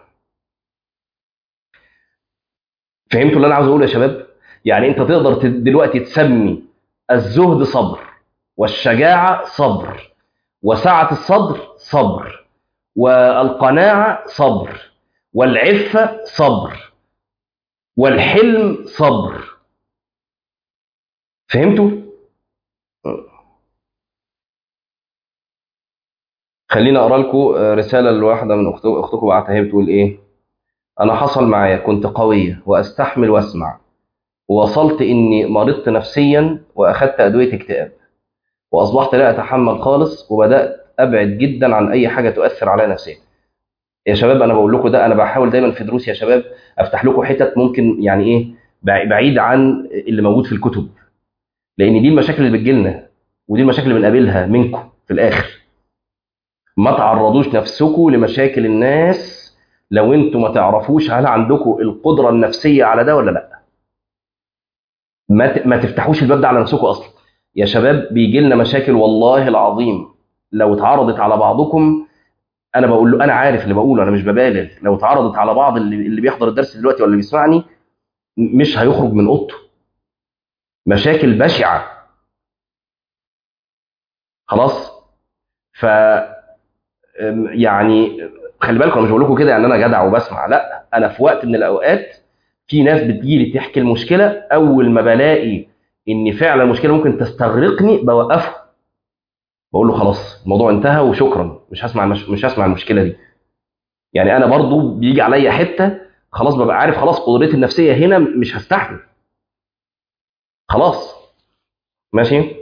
[SPEAKER 1] فهمتوا اللي أنا عاوز أقوله يا شباب؟ يعني أنت تقدر دلوقتي تسمي الزهد صبر، والشجاعة صبر، وسعة الصدر صبر، والقناعة صبر، والعفة صبر، والحلم صبر. فهمتوا؟ خليني اقرا لكم رساله لواحده من أخت- اختكم بعتها، بتقول ايه؟ انا حصل معايا كنت قويه واستحمل واسمع، ووصلت اني مرضت نفسيا واخدت ادويه اكتئاب، واصبحت لا اتحمل خالص، وبدات ابعد جدا عن اي حاجه تؤثر عليا نفسيا. يا شباب انا بقول لكم ده، انا بحاول دايما في دروسي يا شباب افتح لكم حتت ممكن يعني ايه بع- بعيد عن اللي موجود في الكتب، لان دي المشاكل اللي بتجيلنا، ودي المشاكل اللي بنقابلها منكم في الاخر. ما تعرضوش نفسكم لمشاكل الناس لو انتوا ما تعرفوش هل عندكم القدرة النفسية على ده ولا لا. ما ت- ما تفتحوش الباب ده على نفسكم اصلا. يا شباب بيجي لنا مشاكل والله العظيم لو اتعرضت على بعضكم، انا بقول له انا عارف اللي بقوله، انا مش ببالغ، لو اتعرضت على بعض اللي, اللي بيحضر الدرس دلوقتي ولا اللي بيسمعني م- مش هيخرج من اوضته. مشاكل بشعة. خلاص. ف أم، يعني خلي بالكم، انا مش بقول لكم كده يعني انا جدع وبسمع، لا، انا في وقت من الاوقات في ناس بتجيلي تحكي المشكله، اول ما بلاقي ان فعلا المشكله ممكن تستغرقني بوقفه، بقول له خلاص الموضوع انتهى وشكرا، مش هسمع مش, مش هسمع المشكله دي. يعني انا برضو بيجي عليا حته خلاص ببقى عارف خلاص قدرتي النفسيه هنا مش هستحمل. خلاص. ماشي.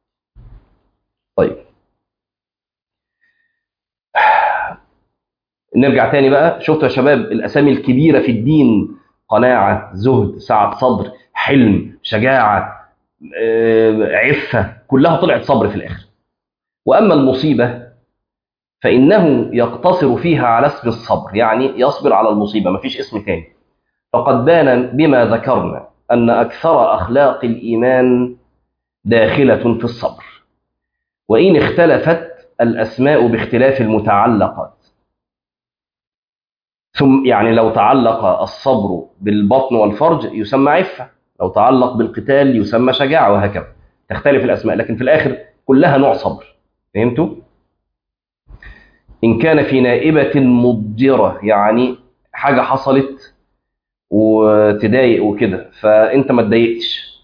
[SPEAKER 1] طيب نرجع تاني بقى. شفتوا يا شباب الاسامي الكبيره في الدين؟ قناعه، زهد، سعه صدر، حلم، شجاعه، آه، عفه، كلها طلعت صبر في الاخر. واما المصيبه فانه يقتصر فيها على اسم الصبر، يعني يصبر على المصيبه، مفيش اسم تاني. فقد بان بما ذكرنا ان اكثر اخلاق الايمان داخله في الصبر، وان اختلفت الاسماء باختلاف المتعلقات. ثم يعني لو تعلق الصبر بالبطن والفرج يسمى عفة، لو تعلق بالقتال يسمى شجاعة، وهكذا تختلف الأسماء، لكن في الآخر كلها نوع صبر. فهمتوا؟ إن كان في نائبة مضجرة، يعني حاجة حصلت وتضايق وكده فأنت ما تضايقتش،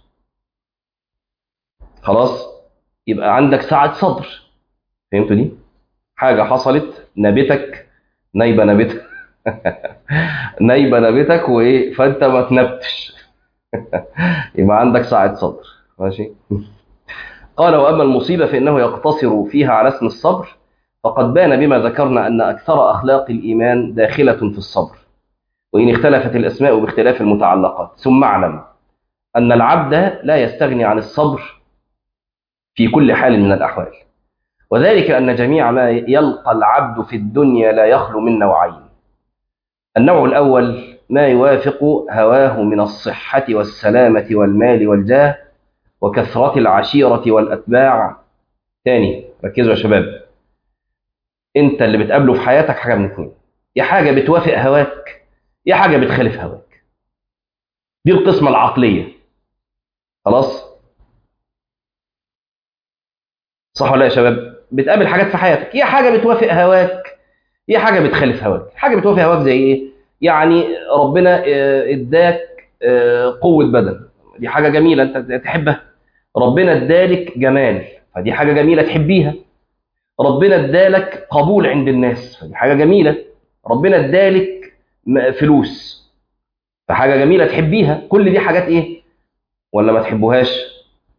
[SPEAKER 1] خلاص، يبقى عندك سعة صدر. فهمتوا دي؟ حاجة حصلت نابتك، نايبة نابتك نايبة نابتك وإيه، فأنت ما تنبتش يبقى عندك سعة صدر. ماشي. قال وأما المصيبة فإنه يقتصر فيها على اسم الصبر، فقد بان بما ذكرنا أن أكثر أخلاق الإيمان داخلة في الصبر، وإن اختلفت الأسماء باختلاف المتعلقات. ثم اعلم أن العبد لا يستغني عن الصبر في كل حال من الأحوال، وذلك أن جميع ما يلقى العبد في الدنيا لا يخلو من نوعين. النوع الأول ما يوافق هواه من الصحة والسلامة والمال والجاه وكثرة العشيرة والأتباع. تاني ركزوا يا شباب، انت اللي بتقابله في حياتك حاجه من اتنين، يا حاجه بتوافق هواك يا حاجه بتخالف هواك. دي القسمه العقليه. خلاص؟ صح ولا لا يا شباب؟ بتقابل حاجات في حياتك، يا حاجه بتوافق هواك يا حاجه بتخالف هواك. حاجه بتوافق هواك زي ايه؟ يعني ربنا آه، اداك آه، قوه بدن، دي حاجه جميله انت تحبها. ربنا ادالك جمال، فدي حاجه جميله تحبيها. ربنا ادالك قبول عند الناس، فدي حاجه جميله. ربنا ادالك م- فلوس، فحاجه جميله تحبيها. كل دي حاجات ايه؟ ولا ما تحبوهاش؟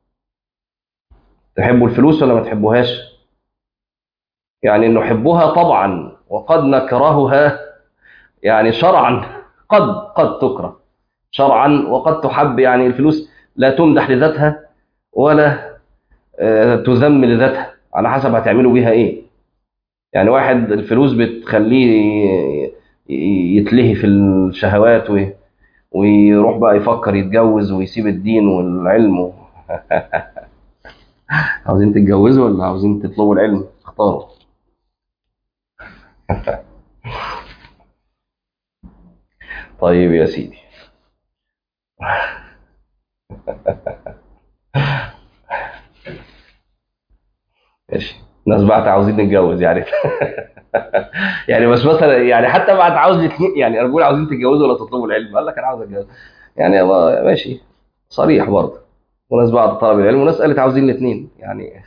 [SPEAKER 1] تحبوا الفلوس ولا ما تحبوهاش؟ يعني نحبها طبعا وقد نكرهها، يعني شرعا قد قد تكره شرعا وقد تحب. يعني الفلوس لا تمدح لذاتها ولا آه، تذم لذاتها، على حسب هتعملوا بيها ايه. يعني واحد الفلوس بتخليه ي- يتلهي في الشهوات و- ويروح بقى يفكر يتجوز ويسيب الدين والعلم و... عاوزين تتجوزوا ولا عاوزين تطلبوا العلم؟ اختاروا. طيب يا سيدي، ماشي. ناس بعت عاوزين نتجوز يعني. يعني بس مثلا يعني حتى بعد عاوز الاثنين، يعني انا بقول عاوزين تتجوزوا ولا تطلبوا العلم، قال لك انا عاوز اتجوز. يعني الله ماشي، صريح برضه. وناس بعد طلب العلم وناس قالت عاوزين الاثنين يعني.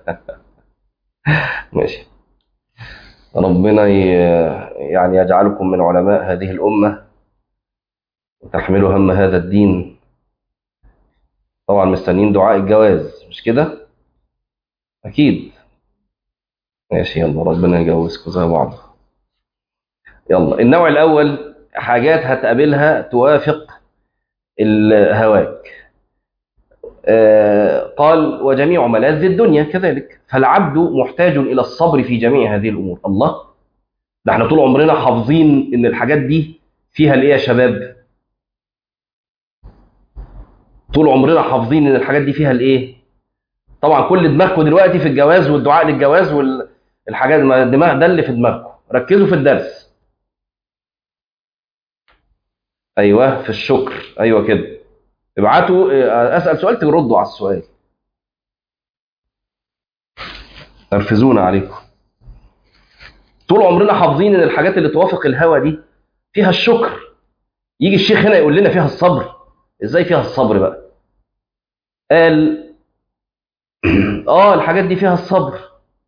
[SPEAKER 1] ماشي. ربنا ي... يعني يجعلكم من علماء هذه الأمة وتحملوا هم هذا الدين. طبعا مستنيين دعاء الجواز، مش كده؟ أكيد. ماشي، يلا ربنا يجوزكم زي بعض. يلا، النوع الأول حاجات هتقابلها توافق الهواك. آه، قال وجميع ملاذ الدنيا كذلك، فالعبد محتاج إلى الصبر في جميع هذه الأمور. الله، ده احنا طول عمرنا حافظين إن الحاجات دي فيها الإيه يا شباب؟ طول عمرنا حافظين إن الحاجات دي فيها الإيه؟ طبعا كل دماغكم دلوقتي في الجواز والدعاء للجواز والحاجات، ما الدماغ ده اللي في دماغكم. ركزوا في الدرس. أيوه، في الشكر، أيوه كده. ابعتوا آه، أسأل سؤال تردوا على السؤال. ترفزون عليكم. طول عمرنا حافظين إن الحاجات اللي توافق الهوى دي فيها الشكر. يجي الشيخ هنا يقول لنا فيها الصبر. ازاي فيها الصبر بقى؟ قال اه الحاجات دي فيها الصبر.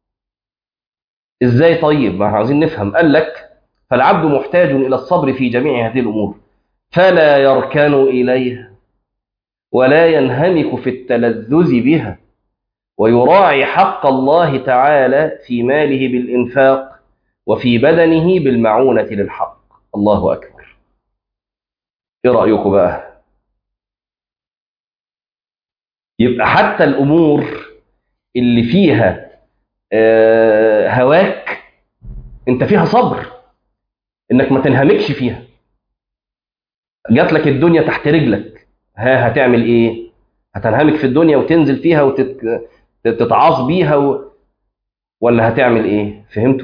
[SPEAKER 1] ازاي طيب؟ ما احنا عاوزين نفهم. قال لك فالعبد محتاج الى الصبر في جميع هذه الامور، فلا يركن اليها ولا ينهمك في التلذذ بها، ويراعي حق الله تعالى في ماله بالانفاق وفي بدنه بالمعونة للحق. الله اكبر. ايه رايكم بقى؟ يبقى حتى الامور اللي فيها آه، هواك انت فيها صبر، انك ما تنهمكش فيها. جات لك الدنيا تحت رجلك، ها هتعمل ايه؟ هتنهمك في الدنيا وتنزل فيها وتتعاص بيها و... ولا هتعمل ايه؟ فهمتوا؟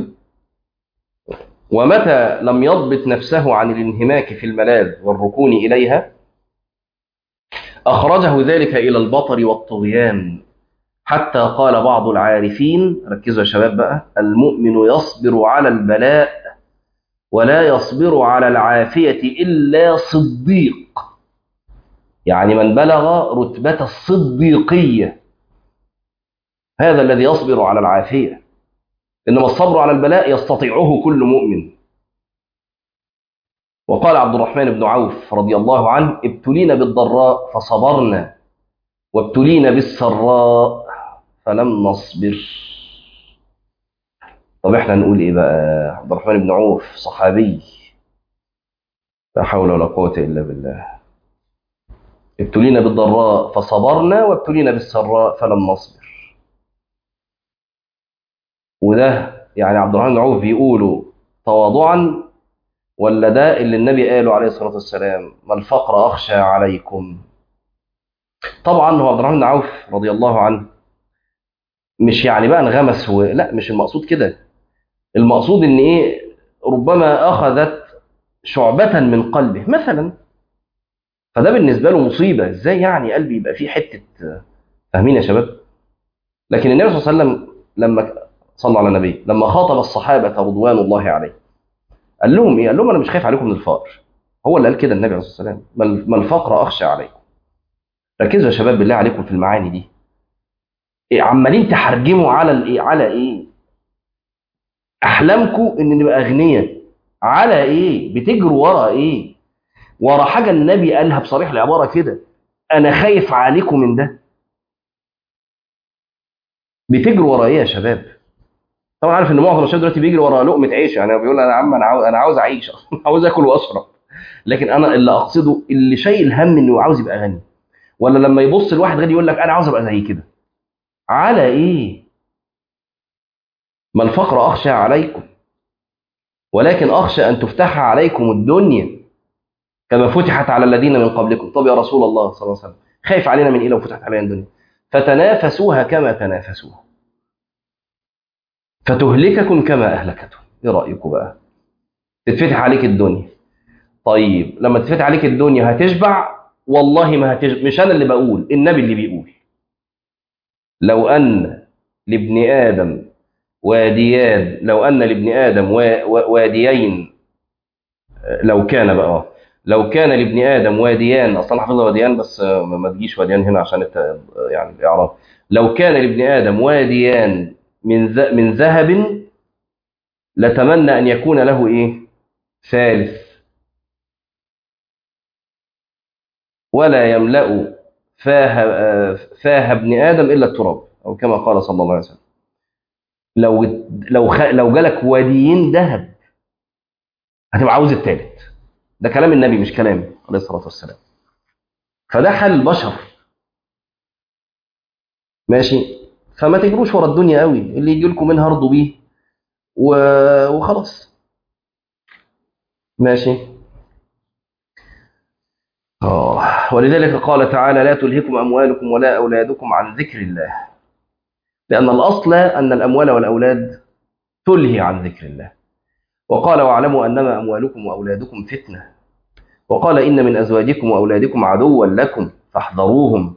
[SPEAKER 1] ومتى لم يضبط نفسه عن الانهماك في الملاذ والركون اليها اخرجه ذلك الى البطر والطغيان، حتى قال بعض العارفين، ركزوا يا شباب بقى: المؤمن يصبر على البلاء ولا يصبر على العافية إلا صديق. يعني من بلغ رتبة الصديقية هذا الذي يصبر على العافية، إنما الصبر على البلاء يستطيعه كل مؤمن. وقال عبد الرحمن بن عوف رضي الله عنه: ابتلينا بالضراء فصبرنا وابتلينا بالسراء فلم نصبر. طب احنا نقول ايه بقى؟ عبد الرحمن بن عوف صحابي، لا حول ولا قوة إلا بالله. ابتلينا بالضراء فصبرنا وابتلينا بالسراء فلم نصبر. وده يعني عبد الرحمن بن عوف بيقولوا تواضعا، ولا ده اللي النبي قاله عليه الصلاة والسلام: ما الفقر أخشى عليكم؟ طبعا هو عبد الرحمن بن عوف رضي الله عنه مش يعني بقى انغمس و... لا، مش المقصود كده. المقصود ان ايه؟ ربما اخذت شعبة من قلبه مثلا، فده بالنسبة له مصيبة. ازاي يعني قلبي يبقى فيه حتة؟ فاهمين يا شباب؟ لكن النبي صلى الله عليه وسلم لما صلى على النبي لما خاطب الصحابة رضوان الله عليه قال لهم ايه؟ قال لهم انا مش خايف عليكم من الفقر. هو اللي قال كده النبي عليه الصلاة والسلام، ما الفقر اخشى عليكم. ركزوا يا شباب بالله عليكم في المعاني دي. إيه عمالين تحرجموا على الايه؟ على ايه؟ احلامكم ان نبقى اغنياء. على ايه؟ بتجروا ورا ايه؟ ورا حاجه النبي قالها بصريح العباره كده، انا خايف عليكم من ده. بتجروا ورا ايه يا شباب؟ طبعا عارف ان معظم الشباب دلوقتي بيجري ورا لقمه عيش، يعني بيقول انا يا عم انا عاوز انا عاوز اعيش اصلا عاوز اكل واشرب. لكن انا اللي اقصده اللي شايل هم انه عاوز يبقى غني، ولا لما يبص لواحد غني يقول لك انا عاوز ابقى زي كده. على ايه؟ ما الفقر اخشى عليكم ولكن اخشى ان تفتح عليكم الدنيا كما فتحت على الذين من قبلكم. طب يا رسول الله صلى الله عليه وسلم خايف علينا من ايه لو فتحت علينا الدنيا؟ فتنافسوها كما تنافسوها فتهلككم كما اهلكتهم. ايه رايكم بقى؟ تتفتح عليك الدنيا، طيب لما تتفتح عليك الدنيا هتشبع؟ والله ما هتشبع. مش انا اللي بقول، النبي اللي بيقول لو ان لابن ادم واديان لو ان لابن ادم واديين لو كان بقى لو كان لابن ادم واديان، اصلا حافظها واديان بس ما تجيش واديان هنا عشان الت... يعني الاعراب. لو كان لابن ادم واديان من ذ... من ذهب لتمنى ان يكون له ايه؟ ثالث. ولا يملا فاه فاه ابن ادم الا التراب، او كما قال صلى الله عليه وسلم. لو لو خ... لو جالك واديين ذهب هتبقى عاوز الثالث. ده كلام النبي مش كلامي عليه الصلاه والسلام. فده حال البشر. ماشي؟ فما تجروش ورا الدنيا قوي، اللي يجي لكم منها ارضوا بيه و... وخلاص. ماشي. اه ولذلك قال تعالى لا تلهكم اموالكم ولا اولادكم عن ذكر الله، لان الاصل ان الاموال والاولاد تلهي عن ذكر الله. وقال واعلموا انما اموالكم واولادكم فتنه، وقال ان من ازواجكم واولادكم عدوا لكم فاحذروهم.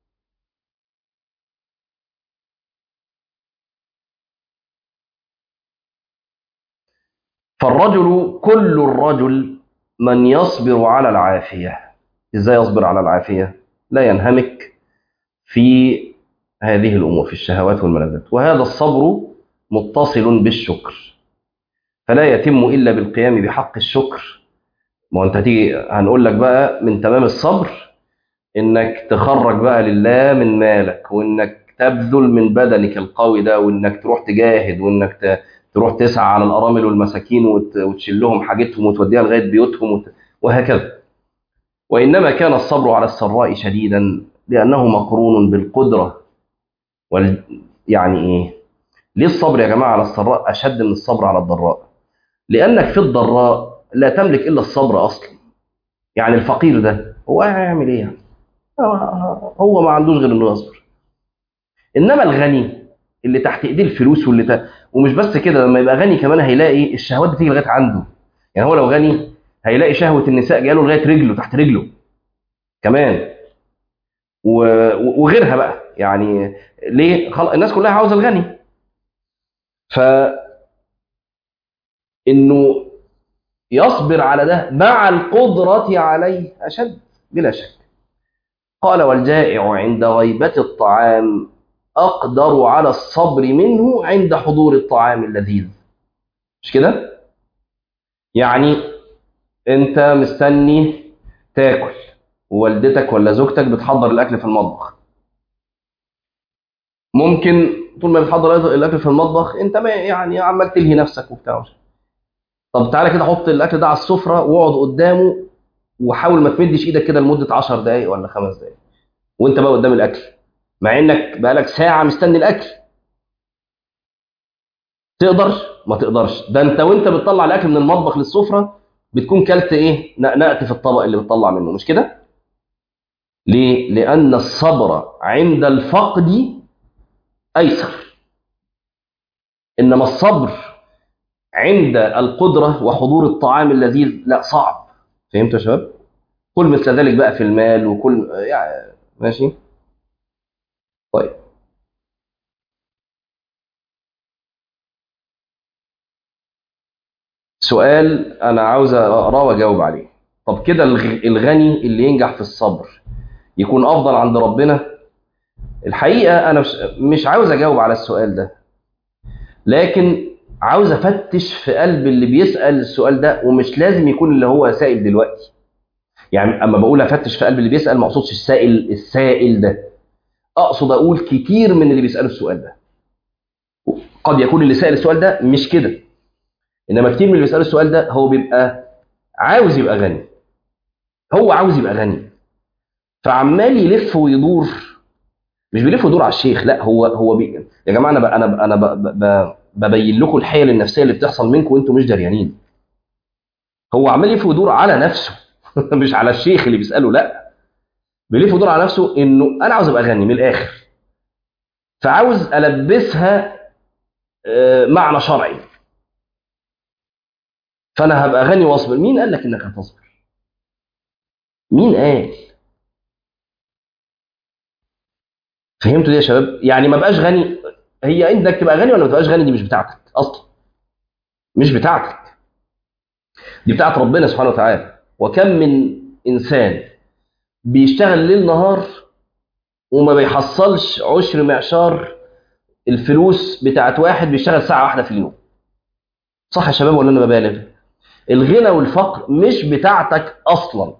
[SPEAKER 1] فالرجل كل الرجل من يصبر على العافيه. ازاي يصبر على العافيه؟ لا ينهمك في هذه الأمور، في الشهوات والملذات. وهذا الصبر متصل بالشكر، فلا يتم إلا بالقيام بحق الشكر. ما هو أنت هتيجي هنقول لك بقى من تمام الصبر إنك تخرج بقى لله من مالك، وإنك تبذل من بدنك القوي ده، وإنك تروح تجاهد، وإنك ت- تروح تسعى على الأرامل والمساكين وت- وتشيل لهم حاجتهم وتوديها لغاية بيوتهم وت- وهكذا. وإنما كان الصبر على السراء شديدا لأنه مقرون بالقدرة. وال... يعني إيه؟ ليه الصبر يا جماعة على السراء أشد من الصبر على الضراء؟ لأنك في الضراء لا تملك إلا الصبر أصلا. يعني الفقير ده هو هيعمل إيه يعني؟ هو ما عندوش غير إنه يصبر. إنما الغني اللي تحت إيديه الفلوس واللي ت... ومش بس كده، لما يبقى غني كمان هيلاقي الشهوات بتيجي لغاية عنده. يعني هو لو غني هيلاقي شهوة النساء جاله لغاية رجله، تحت رجله كمان، و... وغيرها بقى. يعني ليه؟ خل... الناس كلها عاوزة الغني. فإنه يصبر على ده مع القدرة عليه أشد بلا شك. قال والجائع عند غيبة الطعام أقدر على الصبر منه عند حضور الطعام اللذيذ. مش كده؟ يعني أنت مستني تاكل، ووالدتك ولا زوجتك بتحضر الأكل في المطبخ. ممكن طول ما بتحضر الأكل في المطبخ أنت ما يعني عمال تلهي نفسك وبتاع. طب تعالى كده حط الأكل ده على السفرة واقعد قدامه، وحاول ما تمدش إيدك كده لمدة عشر دقايق ولا خمس دقايق وانت بقى قدام الاكل، مع انك بقالك ساعه مستني الاكل. تقدر؟ ما تقدرش. ده انت وانت بتطلع الاكل من المطبخ للسفره بتكون كلت ايه؟ نقنقت في الطبق اللي بتطلع منه، مش كده؟ ليه؟ لان الصبر عند الفقد ايسر. انما الصبر عند القدرة وحضور الطعام اللذيذ لا صعب. فهمتوا يا شباب؟ كل مثل ذلك بقى في المال وكل يعني ماشي. طيب سؤال انا عاوز اقراه واجاوب عليه. طب كده الغ- الغني اللي ينجح في الصبر يكون افضل عند ربنا؟ الحقيقة انا مش مش عاوز اجاوب على السؤال ده، لكن عاوز افتش في قلب اللي بيسأل السؤال ده، ومش لازم يكون اللي هو سائل دلوقتي. يعني اما بقول افتش في قلب اللي بيسأل ما اقصدش السائل السائل ده، اقصد اقول كتير من اللي بيسألوا السؤال ده. قد يكون اللي سأل السؤال ده مش كده، انما كتير من اللي بيسألوا السؤال ده هو بيبقى عاوز يبقى غني. هو عاوز يبقى غني، فعمال يلف ويدور. مش بيلف ويدور على الشيخ، لا هو هو بي... يا جماعه انا ب... انا ب... انا ب... ب... ببين لكم الحيل النفسيه اللي بتحصل منكم وانتم مش دريانين. هو عمال يلف ويدور على نفسه مش على الشيخ اللي بيساله، لا بيلف ويدور على نفسه انه انا عاوز ابقى غني من الاخر، فعاوز البسها آه، معنى شرعي. فانا هبقى غني واصبر. مين قال لك انك هتصبر؟ مين قال؟ فهمتوا دي يا شباب؟ يعني ما بقاش غني. هي انك تبقى غني ولا ما تبقاش غني دي مش بتاعتك اصلا، مش بتاعتك، دي بتاعت ربنا سبحانه وتعالى. وكم من انسان بيشتغل ليل نهار وما بيحصلش عشر معشار الفلوس بتاعت واحد بيشتغل ساعة واحدة في اليوم. صح يا شباب ولا انا ببالغ؟ الغنى والفقر مش بتاعتك اصلا.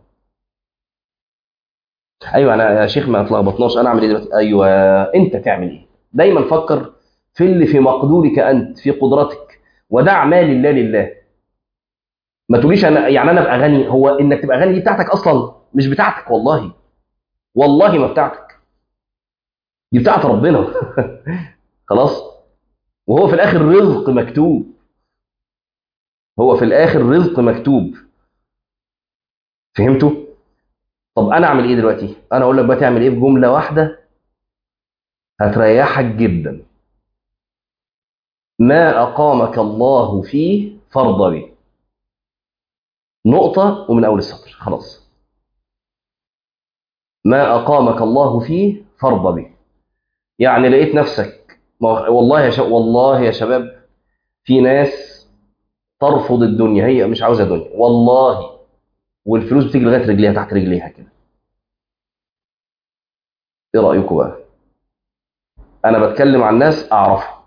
[SPEAKER 1] ايوه انا يا شيخ ما اتلخبطناش، انا اعمل ايه دلوقتي؟ ايوه انت تعمل ايه؟ دايما فكر في اللي في مقدورك انت، في قدرتك، ودع ما لله لله. ما تقوليش انا يعني انا ابقى غني. هو انك تبقى غني دي بتاعتك اصلا؟ مش بتاعتك والله، والله ما بتاعتك، دي بتاعت ربنا خلاص. وهو في الاخر رزق مكتوب، هو في الاخر رزق مكتوب. فهمتوا؟ طب انا اعمل ايه دلوقتي؟ انا اقول لك بقى تعمل ايه بجمله واحده هتريحك جدا. ما اقامك الله فيه فارض به. نقطه ومن اول السطر خلاص. ما اقامك الله فيه فارض به. يعني لقيت نفسك ما- والله يا شباب، والله يا شباب، في ناس ترفض الدنيا، هي مش عاوزه دنيا والله، والفلوس بتيجي لغايه رجليها تحت رجليها كده. ايه رايكم بقى؟ انا بتكلم عن ناس اعرفها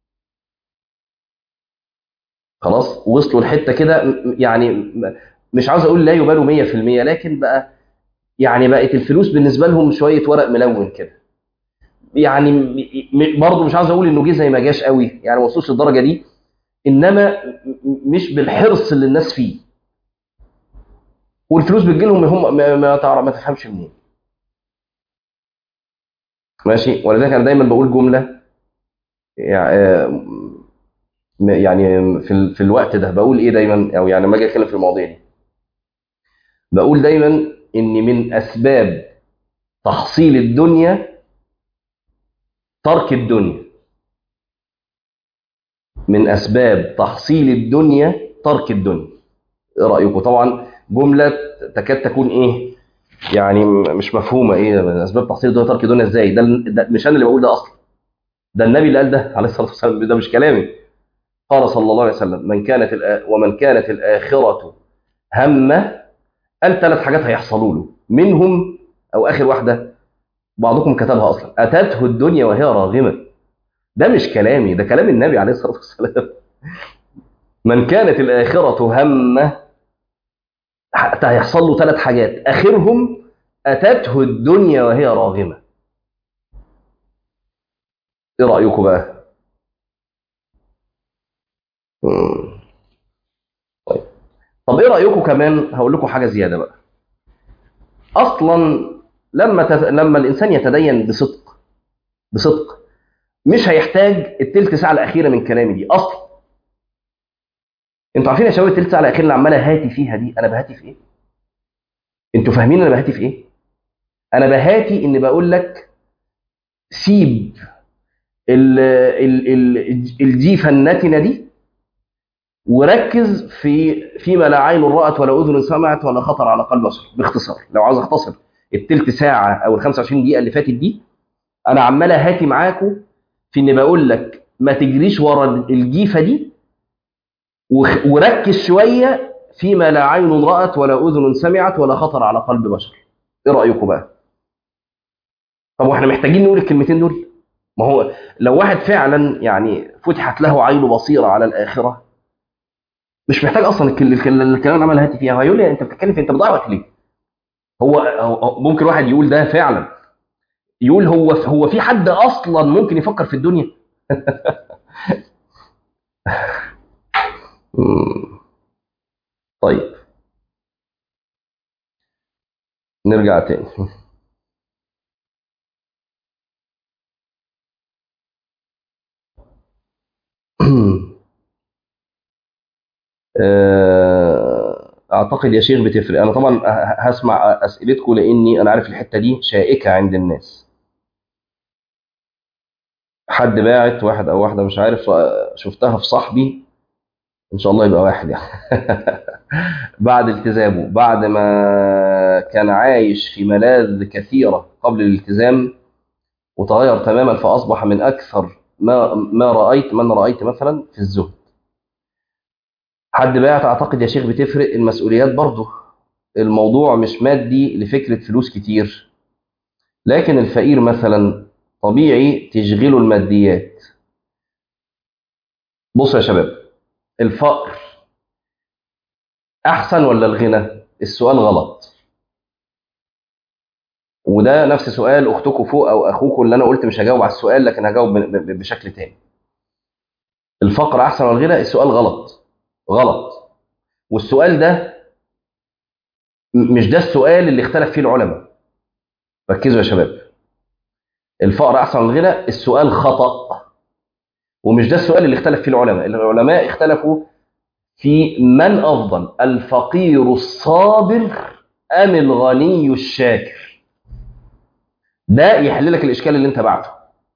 [SPEAKER 1] خلاص وصلوا لحته كده، م- يعني م- مش عاوز اقول لا يبالوا مية في المية، لكن بقى يعني بقت الفلوس بالنسبه لهم شويه ورق ملون كده. يعني م- م- برضه مش عاوز اقول انه جه زي ما جاش قوي، يعني ما وصلش للدرجه دي، انما م- مش بالحرص اللي الناس فيه. والفلوس بتجي لهم هم ما, ما تعرف ما تفهمش منين. ماشي. ولذلك انا دايما بقول جمله، يعني آه، يعني في ال- في الوقت ده بقول ايه دايما، او يعني لما اجي اتكلم في المواضيع دي بقول دايما ان من اسباب تحصيل الدنيا ترك الدنيا. من اسباب تحصيل الدنيا ترك الدنيا. ايه رايكم؟ طبعا جمله تكاد تكون ايه يعني م- مش مفهومه. ايه من اسباب تحصيل الدنيا ترك الدنيا ازاي؟ ده, ده مش انا اللي بقول ده اصلا، ده النبي اللي قال ده عليه الصلاه والسلام، ده مش كلامي. قال صلى الله عليه وسلم من كانت الآ... ومن كانت الاخره همه، قال ثلاث حاجات هيحصلوا له، منهم او اخر واحده بعضكم كتبها اصلا: اتته الدنيا وهي راغمه. ده مش كلامي، ده كلام النبي عليه الصلاه والسلام. من كانت الاخره همه هيحصل له ثلاث حاجات، اخرهم اتته الدنيا وهي راغمه. ايه رايكم بقى؟ مم. طيب. طب ايه رايكم كمان؟ هقول لكم حاجه زياده بقى. اصلا لما تت... لما الانسان يتدين بصدق، بصدق مش هيحتاج التلت ساعه الاخيره من كلامي دي اصلا. انتوا عارفين يا شباب التلت ساعه الاخيره اللي عماله هاتي فيها دي انا بهاتي في ايه؟ انتوا فاهمين انا بهاتي في ايه؟ انا بهاتي ان بقول لك سيب ال ال ال الجيفه النتنه دي وركز في فيما لا عين رأت ولا أذن سمعت ولا خطر على قلب بشر. باختصار، لو عاوز اختصر التلت ساعة أو ال خمسة وعشرين دقيقة اللي فاتت دي، أنا عمال هاتي معاكم في إني بقول لك ما تجريش ورا الجيفة دي، وركز شوية فيما لا عين رأت ولا أذن سمعت ولا خطر على قلب بشر. إيه رأيكم بقى؟ طب واحنا محتاجين نقول الكلمتين دول؟ ما هو لو واحد فعلا يعني فتحت له عين بصيرة على الآخرة، مش محتاج اصلا الكل- الكل- الكلام اللي عمال هاتي فيها. هيقول لي انت بتتكلم في، انت بتضيع وقت ليه؟ هو هو- ممكن واحد يقول ده فعلا، يقول هو هو في حد اصلا ممكن يفكر في الدنيا؟ مم. طيب نرجع تاني. آه، اعتقد يا شيخ بتفرق. انا طبعا ه- هسمع اسئلتكم لاني انا عارف الحته دي شائكه عند الناس. حد باعت واحد او واحده مش عارف، آه، شفتها في صاحبي، ان شاء الله يبقى واحد يعني. بعد التزامه، بعد ما كان عايش في ملاذ كثيره قبل الالتزام، وتغير تماما فاصبح من اكثر ما ما رايت من رايت مثلا في الزهد. حد باعت، اعتقد يا شيخ بتفرق المسؤوليات برضه. الموضوع مش مادي لفكره فلوس كتير، لكن الفقير مثلا طبيعي تشغله الماديات. بصوا يا شباب، الفقر احسن ولا الغنى؟ السؤال غلط. وده نفس سؤال اختكم فوق او اخوكم، اللي انا قلت مش هجاوب على السؤال لكن هجاوب ب- ب- بشكل تاني. الفقر احسن ولا الغنى؟ السؤال غلط. غلط. والسؤال ده م- مش ده السؤال اللي اختلف فيه العلماء. ركزوا يا شباب، الفقر احسن ولا الغنى السؤال خطأ، ومش ده السؤال اللي اختلف فيه العلماء. العلماء اختلفوا في من افضل، الفقير الصابر ام الغني الشاكر. ده يحل لك الاشكال اللي انت بعته.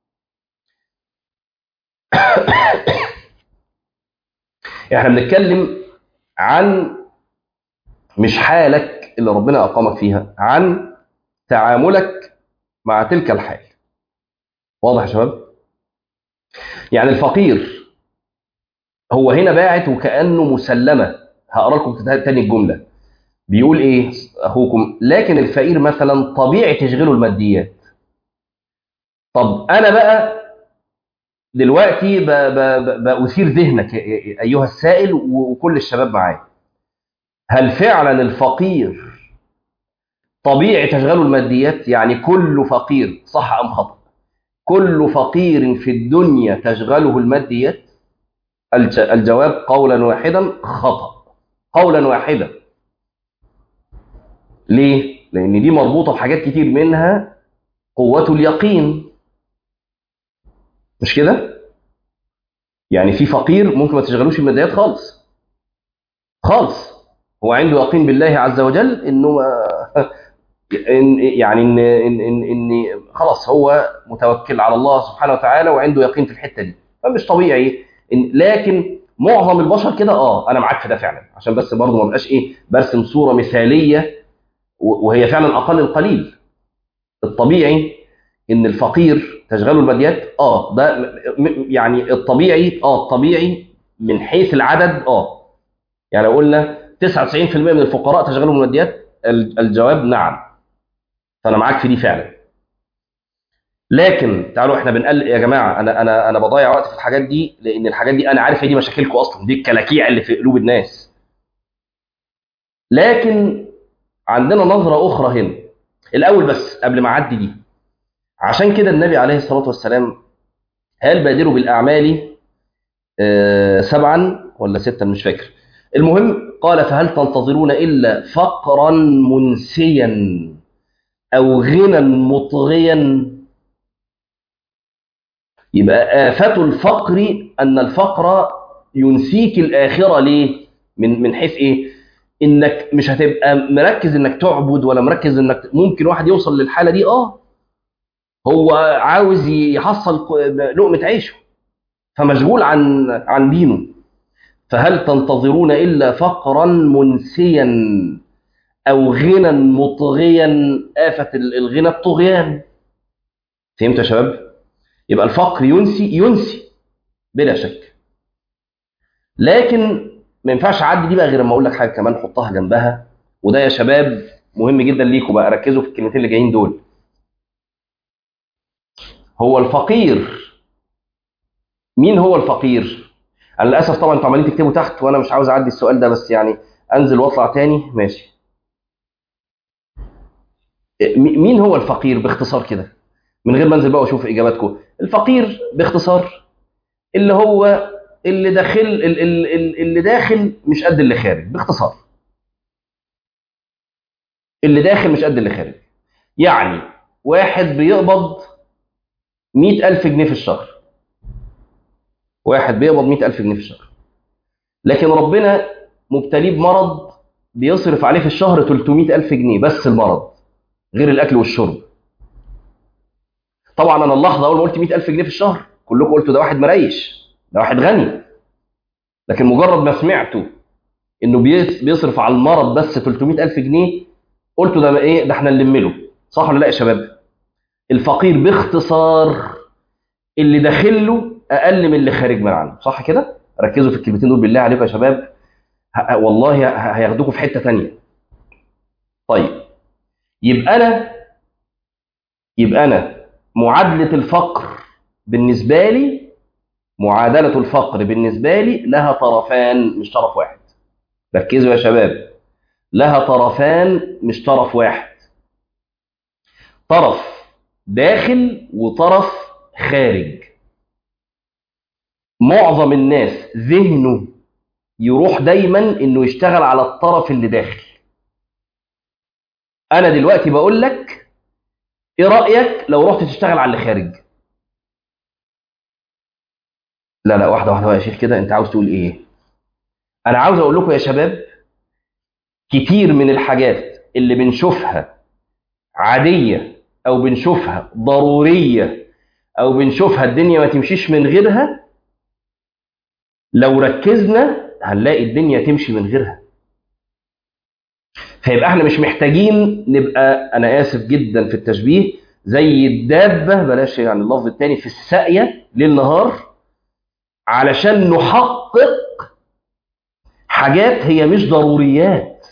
[SPEAKER 1] احنا بنتكلم عن مش حالك اللي ربنا اقامك فيها، عن تعاملك مع تلك الحال. واضح يا شباب؟ يعني الفقير هو هنا باعت وكأنه مسلمة. هقرا لكم تاني الجملة. بيقول ايه اخوكم؟ لكن الفقير مثلا طبيعي تشغله الماديات. طب انا بقى دلوقتي ب- ب- ب- بأثير ذهنك ايها السائل وكل الشباب معايا. هل فعلا الفقير طبيعي تشغله الماديات؟ يعني كل فقير، صح ام خطأ؟ كل فقير في الدنيا تشغله الماديات؟ الج- الجواب قولا واحدا خطأ. قولا واحدا. ليه؟ لأن دي مربوطة بحاجات كتير، منها قوة اليقين. مش كده؟ يعني في فقير ممكن ما تشغلوش الماديات خالص خالص، هو عنده يقين بالله عز وجل انه ما- إن يعني ان ان ان, إن خلاص هو متوكل على الله سبحانه وتعالى وعنده يقين في الحتة دي، فمش طبيعي. إن لكن معظم البشر كده. اه انا معاك في ده فعلا، عشان بس برضه ما بقاش ايه برسم صورة مثالية و- وهي فعلا اقل القليل. الطبيعي ان الفقير تشغله الماديات. اه ده م- م- يعني الطبيعي. اه الطبيعي من حيث العدد. اه يعني لو قلنا تسعة وتسعين في المية من الفقراء تشغلهم الماديات، ال- الجواب نعم. فانا معاك في دي فعلا. لكن تعالوا احنا بنقل يا جماعه، انا انا انا بضيع وقت في الحاجات دي لان الحاجات دي انا عارف هي دي مشاكلكم اصلا، دي الكلاكيع اللي في قلوب الناس. لكن عندنا نظره اخرى هنا. الاول بس قبل ما اعدي دي، عشان كده النبي عليه الصلاه والسلام قال بادروا بالاعمال آه، سبعا ولا ستا مش فاكر. المهم قال فهل تنتظرون الا فقرا منسيا او غنى مطغيا. يبقى آفة الفقر أن الفقر ينسيك الآخرة. ليه؟ من من حيث إيه؟ إنك مش هتبقى مركز إنك تعبد، ولا مركز إنك ممكن واحد يوصل للحالة دي. آه هو عاوز يحصل لقمة عيشه، فمشغول عن عن دينه. فهل تنتظرون إلا فقرا منسيا أو غنى مطغيا؟ آفة الغنى الطغيان. فهمتوا يا شباب؟ يبقى الفقر ينسي ينسي بلا شك، لكن ما ينفعش اعدي دي بقى غير لما اقول لك حاجه كمان حطها جنبها، وده يا شباب مهم جدا ليكم بقى، ركزوا في الكلمتين اللي جايين دول. هو الفقير، مين هو الفقير؟ انا للاسف طبعا انتوا عمالين تكتبوا تحت وانا مش عاوز اعدي السؤال ده، بس يعني انزل واطلع تاني ماشي. مين هو الفقير باختصار كده، من غير ما انزل بقى واشوف اجاباتكم؟ الفقير باختصار اللي هو اللي داخل اللي داخل مش قد اللي خارج، باختصار اللي داخل مش قد اللي خارج. يعني واحد بيقبض مئة ألف جنيه في الشهر، واحد بيقبض مئة ألف جنيه في الشهر، لكن ربنا مبتليه بمرض بيصرف عليه في الشهر ثلاثمئة ألف جنيه بس المرض، غير الأكل والشرب. طبعا أنا اللحظة أول ما قلت مئة ألف جنيه في الشهر كلكم قلتوا ده واحد مريش، ده واحد غني، لكن مجرد ما سمعتوا إنه بيصرف على المرض بس ثلاثمئة ألف جنيه قلتوا ده إيه، ده إحنا نلمله. صح ولا لا يا شباب؟ الفقير باختصار اللي داخله أقل من اللي خارج من عنده، صح كده؟ ركزوا في الكلمتين دول بالله عليكم يا شباب، والله هياخدوكم في حتة تانية. طيب يبقى أنا يبقى أنا معادلة الفقر بالنسبة لي، معادلة الفقر بالنسبة لي لها طرفان مش طرف واحد. ركزوا يا شباب، لها طرفان مش طرف واحد، طرف داخل وطرف خارج. معظم الناس ذهنه يروح دايما انه يشتغل على الطرف اللي داخل. انا دلوقتي بقول لك ايه رأيك لو رحت تشتغل على اللي خارج؟ لا لا واحدة واحدة يا شيخ كده، انت عاوز تقول ايه؟ انا عاوز اقول لكم يا شباب كتير من الحاجات اللي بنشوفها عادية او بنشوفها ضرورية او بنشوفها الدنيا ما تمشيش من غيرها، لو ركزنا هنلاقي الدنيا تمشي من غيرها. فيبقى احنا مش محتاجين نبقى، انا اسف جدا في التشبيه، زي الدابة، بلاش يعني اللفظ التاني، في الساقية ليل نهار علشان نحقق حاجات هي مش ضروريات.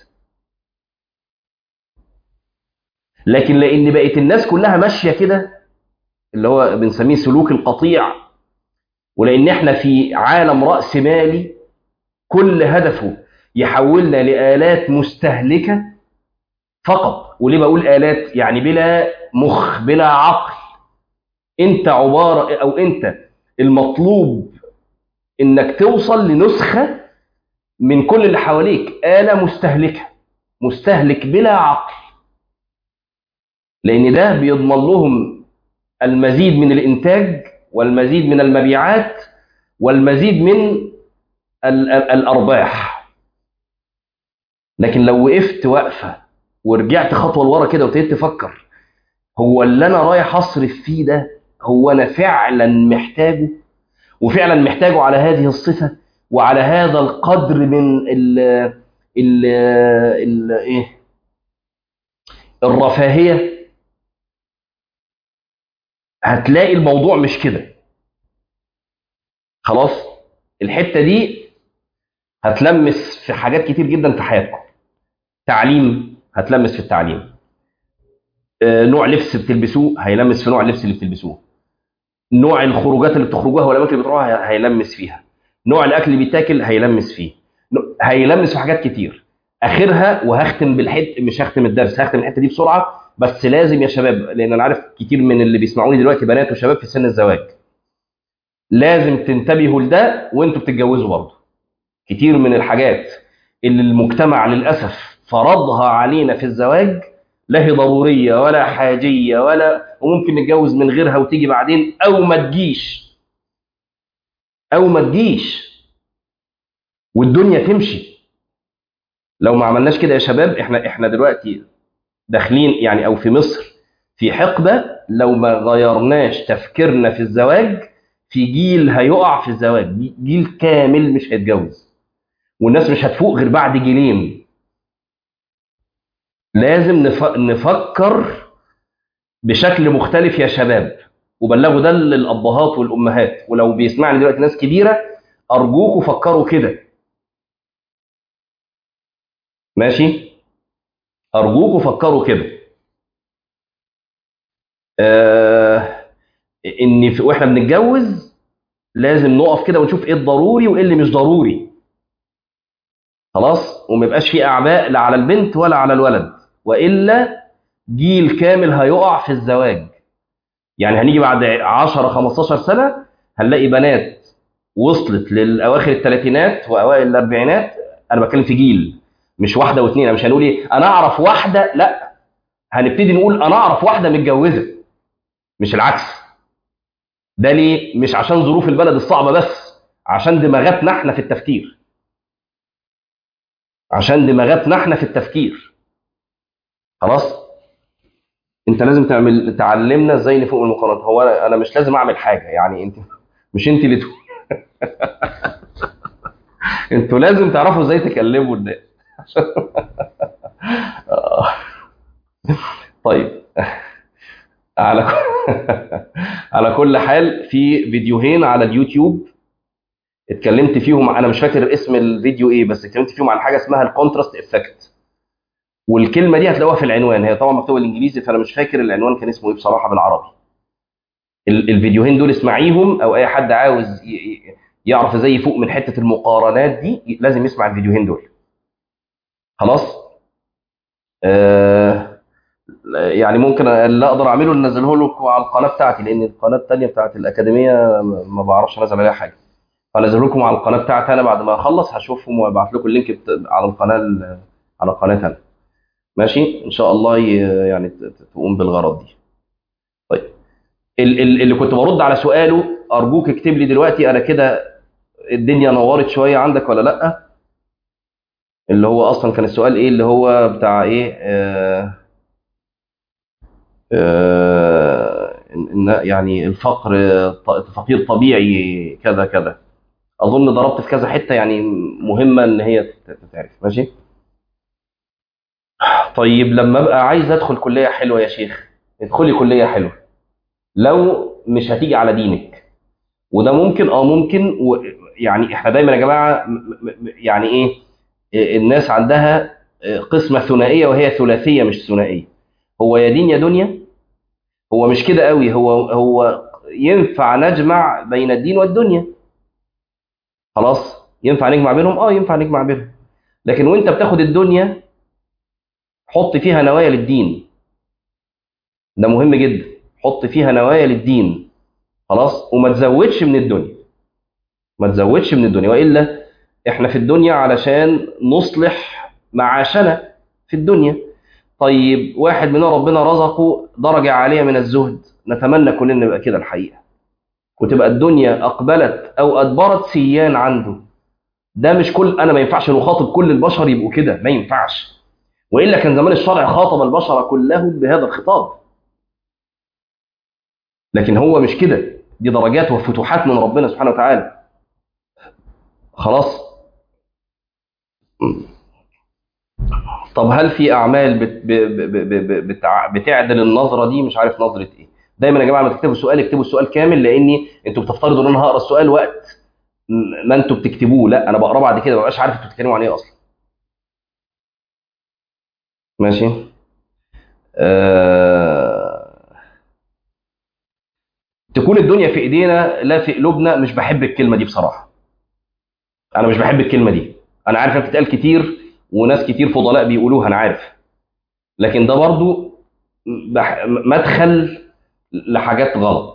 [SPEAKER 1] لكن لان بقت الناس كلها ماشية كده اللي هو بنسميه سلوك القطيع، ولان احنا في عالم رأس مالي كل هدفه يحولنا لآلات مستهلكة فقط. وليه بقول آلات؟ يعني بلا مخ بلا عقل. انت عبارة او انت المطلوب انك توصل لنسخة من كل اللي حواليك، آلة مستهلكة، مستهلك بلا عقل، لان ده بيضمن لهم المزيد من الانتاج والمزيد من المبيعات والمزيد من الارباح. لكن لو وقفت وقفة ورجعت خطوة لورا كده وابتديت تفكر هو اللي انا رايح اصرف فيه ده هو انا فعلا محتاجه، وفعلا محتاجه على هذه الصفة وعلى هذا القدر من ال ال ال ايه الرفاهية، هتلاقي الموضوع مش كده. خلاص الحتة دي هتلمس في حاجات كتير جدا في حياتكم. تعليم هتلمس في التعليم، آه، نوع لبس بتلبسوه هيلمس في نوع اللبس اللي بتلبسوه، نوع الخروجات اللي بتخرجوها والاماكن اللي بتروحوها هيلمس فيها، نوع الاكل اللي بيتاكل هيلمس فيه، هيلمس في حاجات كتير. اخرها وهختم بالحته، مش هختم الدرس، هختم الحته دي بسرعه، بس لازم يا شباب، لان انا عارف كتير من اللي بيسمعوني دلوقتي بنات وشباب في سن الزواج، لازم تنتبهوا لده وانتوا بتتجوزوا برضه. كتير من الحاجات اللي المجتمع للاسف فرضها علينا في الزواج لا هي ضروريه ولا حاجيه ولا، وممكن نتجوز من غيرها وتيجي بعدين او ما تجيش، او ما تجيش والدنيا تمشي. لو ما عملناش كده يا شباب، احنا احنا دلوقتي داخلين يعني او في مصر في حقبه لو ما غيرناش تفكيرنا في الزواج، في جيل هيقع في الزواج، جيل كامل مش هيتجوز. والناس مش هتفوق غير بعد جيلين. لازم نف... نفكر بشكل مختلف يا شباب، وبلغوا ده للأبهات والأمهات، ولو بيسمعني دلوقتي ناس كبيرة أرجوكوا فكروا كده. ماشي، أرجوكوا فكروا كده. آه إن في... وإحنا بنتجوز لازم نقف كده ونشوف إيه الضروري وإيه اللي مش ضروري. خلاص، وما يبقاش في أعباء لا على البنت ولا على الولد، وإلا جيل كامل هيقع في الزواج. يعني هنيجي بعد عشرة خمستاشر سنة هنلاقي بنات وصلت للأواخر الثلاثينات وأوائل الأربعينات. أنا بتكلم في جيل، مش واحدة واثنين. أنا مش هنقول إيه أنا أعرف واحدة، لا، هنبتدي نقول أنا أعرف واحدة متجوزة، مش العكس. ده ليه؟ مش عشان ظروف البلد الصعبة بس، عشان دماغاتنا احنا في التفكير. عشان دماغاتنا احنا في التفكير. خلاص، انت لازم تعمل تعلمنا ازاي نفوق من المقارنات. هو انا أنا مش لازم اعمل حاجه، يعني انت مش انت اللي تقول. انتوا لازم تعرفوا ازاي تكلموا الناس. آه. طيب، على كل على كل حال، في فيديوهين على اليوتيوب اتكلمت فيهم. انا مش فاكر اسم الفيديو ايه، بس اتكلمت فيهم عن حاجه اسمها الكونتراست افكت. والكلمه دي هتلاقوها في العنوان، هي طبعا مكتوبه بالانجليزي فانا مش فاكر العنوان كان اسمه ايه بصراحه بالعربي. ال- الفيديوهين دول اسمعيهم، او اي حد عاوز ي- ي- يعرف ازاي يفوق من حته المقارنات دي لازم يسمع الفيديوهين دول. خلاص. آه يعني ممكن اللي اقدر اعمله ان انزله لكم على القناه بتاعتي، لان القناه الثانيه بتاعت الاكاديميه ما بعرفش انزل عليها حاجه. فانزله لكم على القناه بتاعتي انا، بعد ما اخلص هشوفهم وابعت لكم اللينك بت... على القناه ال- على القناه انا. ماشي ان شاء الله، ي... يعني ت- ت- تقوم بالغرض دي. طيب، ال- ال- اللي كنت برد على سؤاله، ارجوك اكتب لي دلوقتي انا كده الدنيا نورت شويه عندك ولا لا. اللي هو اصلا كان السؤال ايه، اللي هو بتاع ايه، آه آه إن إن يعني الفقر، ط- فقير طبيعي كذا كذا. اظن ضربت في كذا حته يعني مهمه ان هي تت- تتعرف. ماشي. طيب، لما ابقى عايز ادخل كليه حلوه يا شيخ، ادخلي كليه حلوه لو مش هتيجي على دينك. وده ممكن، اه ممكن و يعني احنا دايما يا جماعه، م- م- م- يعني ايه، إيه، الناس عندها إيه، قسمه ثنائيه وهي ثلاثيه مش ثنائيه. هو يا دين يا دنيا. هو مش كده قوي، هو هو ينفع نجمع بين الدين والدنيا. خلاص، ينفع نجمع بينهم، اه ينفع نجمع بينهم. لكن وانت بتاخد الدنيا حط فيها نوايا للدين. ده مهم جدا، حط فيها نوايا للدين. خلاص، وما تزودش من الدنيا. ما تزودش من الدنيا، والا احنا في الدنيا علشان نصلح معاشنا في الدنيا. طيب، واحد مننا ربنا رزقه درجة عالية من الزهد، نتمنى كلنا نبقى كده الحقيقة، وتبقى الدنيا أقبلت أو أدبرت سيان عنده. ده مش كل، أنا ما ينفعش نخاطب كل البشر يبقوا كده، ما ينفعش. وإلا كان زمان الشرع خاطب البشر كلهم بهذا الخطاب. لكن هو مش كده، دي درجات وفتوحات من ربنا سبحانه وتعالى. خلاص. طب هل في اعمال بت... ب... ب... ب... ب... بتع... بتعدل النظره دي؟ مش عارف نظره ايه. دايما يا جماعه لما تكتبوا السؤال اكتبوا السؤال كامل، لاني انتوا بتفترضوا ان انا هقرا السؤال وقت ما انتوا بتكتبوه. لا، انا بقراه بعد كده ما ببقاش عارف انتوا بتتكلموا عن ايه اصلا. ماشي. آه... تكون الدنيا في ايدينا لا في قلوبنا، مش بحب الكلمه دي بصراحه. انا مش بحب الكلمه دي. انا عارف انها بتتقال كتير وناس كتير فضلاء بيقولوها، انا عارف. لكن ده برضو بح... مدخل لحاجات غلط.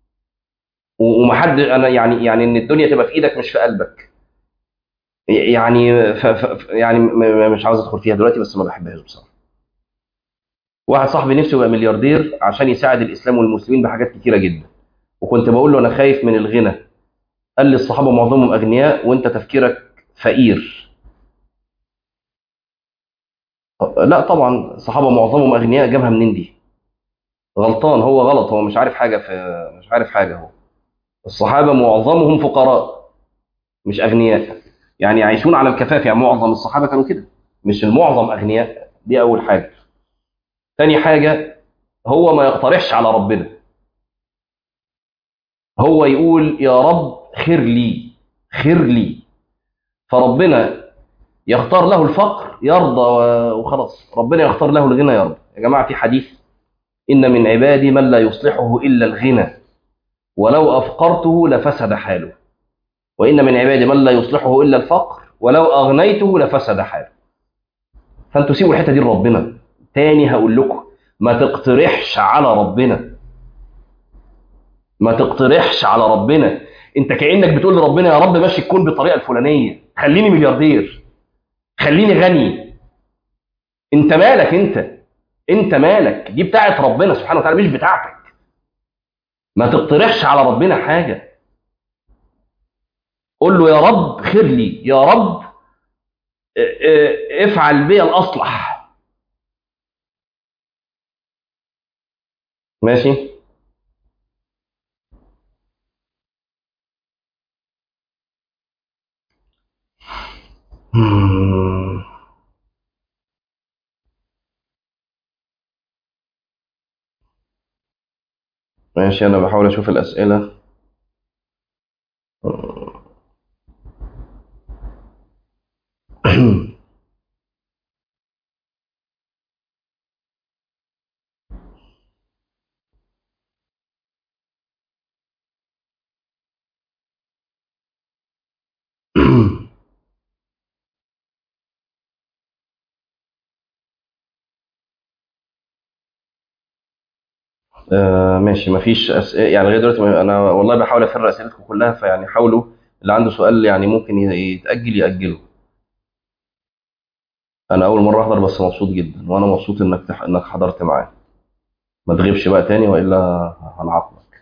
[SPEAKER 1] ومحد، انا يعني يعني ان الدنيا تبقى في ايدك مش في قلبك. يعني ف ف يعني م- م- مش عاوز ادخل فيها دلوقتي، بس ما بحبهاش بصراحه. واحد صاحبي نفسه يبقى ملياردير عشان يساعد الاسلام والمسلمين بحاجات كتيره جدا، وكنت بقول له انا خايف من الغنى. قال لي الصحابه معظمهم اغنياء وانت تفكيرك فقير. لا طبعا، الصحابه معظمهم اغنياء، جابها منين دي؟ غلطان، هو غلط، هو مش عارف حاجه في مش عارف حاجه. هو الصحابه معظمهم فقراء مش اغنياء. يعني يعيشون على الكفاف، يعني معظم الصحابة كانوا كده، مش المعظم أغنياء. دي أول حاجة. تاني حاجة، هو ما يقترحش على ربنا، هو يقول يا رب خير لي، خير لي، فربنا يختار له الفقر يرضى وخلاص، ربنا يختار له الغنى يرضى. يا جماعة في حديث: إن من عبادي من لا يصلحه إلا الغنى ولو أفقرته لفسد حاله، وإن من عبادي من لا يصلحه إلا الفقر ولو أغنيته لفسد حاله. فأنتوا سيبوا الحتة دي لربنا. تاني هقول لكم، ما تقترحش على ربنا، ما تقترحش على ربنا. انت كأنك بتقول لربنا يا رب ماشي الكون بالطريقة الفلانية، خليني ملياردير، خليني غني. انت مالك؟ انت انت مالك؟ دي بتاعت ربنا سبحانه وتعالى مش بتاعتك. ما تقترحش على ربنا حاجة، قول له يا رب خير لي، يا رب اه، اه، افعل بي الأصلح. ماشي. مم. ماشي، أنا بحاول أشوف الأسئلة. آه ماشي، مفيش أسئلة يعني لغاية دلوقتي. ما- أنا والله بحاول أفرق أسئلتكم كلها، فيعني حاولوا، اللي عنده سؤال يعني ممكن ي- يتأجل يأجله. أنا أول مرة أحضر بس مبسوط جدا، وأنا مبسوط إنك تح... إنك حضرت معايا. ما تغيبش بقى تاني وإلا هنعاقبك.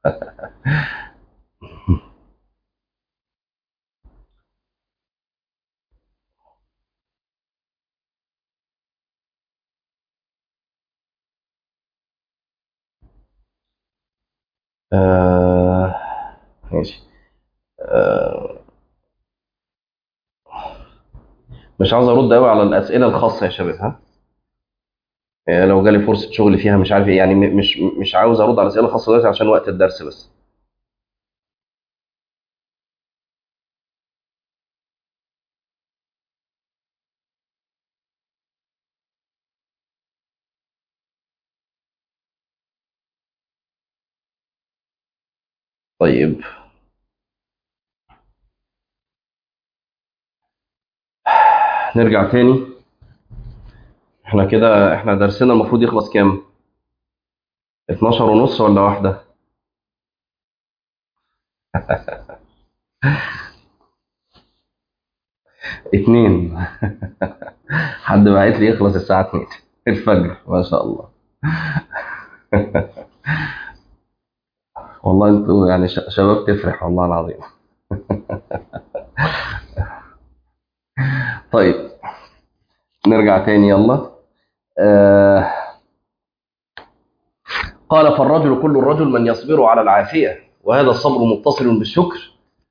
[SPEAKER 1] آه ماشي. آه مش عاوز أرد قوي على الأسئلة الخاصة يا شباب، ها. يعني لو جالي فرصة شغل فيها مش عارف إيه، يعني م- مش مش عاوز أرد على الأسئلة الخاصة دلوقتي عشان وقت الدرس بس. طيب، نرجع تاني. احنا كده احنا درسنا المفروض يخلص كام؟ اتناشر ونص ولا واحدة؟ اتنين. حد بعت لي يخلص الساعة اتنين الفجر، ما شاء الله. والله انتوا يعني ش- شباب تفرح والله العظيم. طيب، نرجع تاني يلا. آه قال فالرجل كل الرجل من يصبر على العافية، وهذا الصبر متصل بالشكر.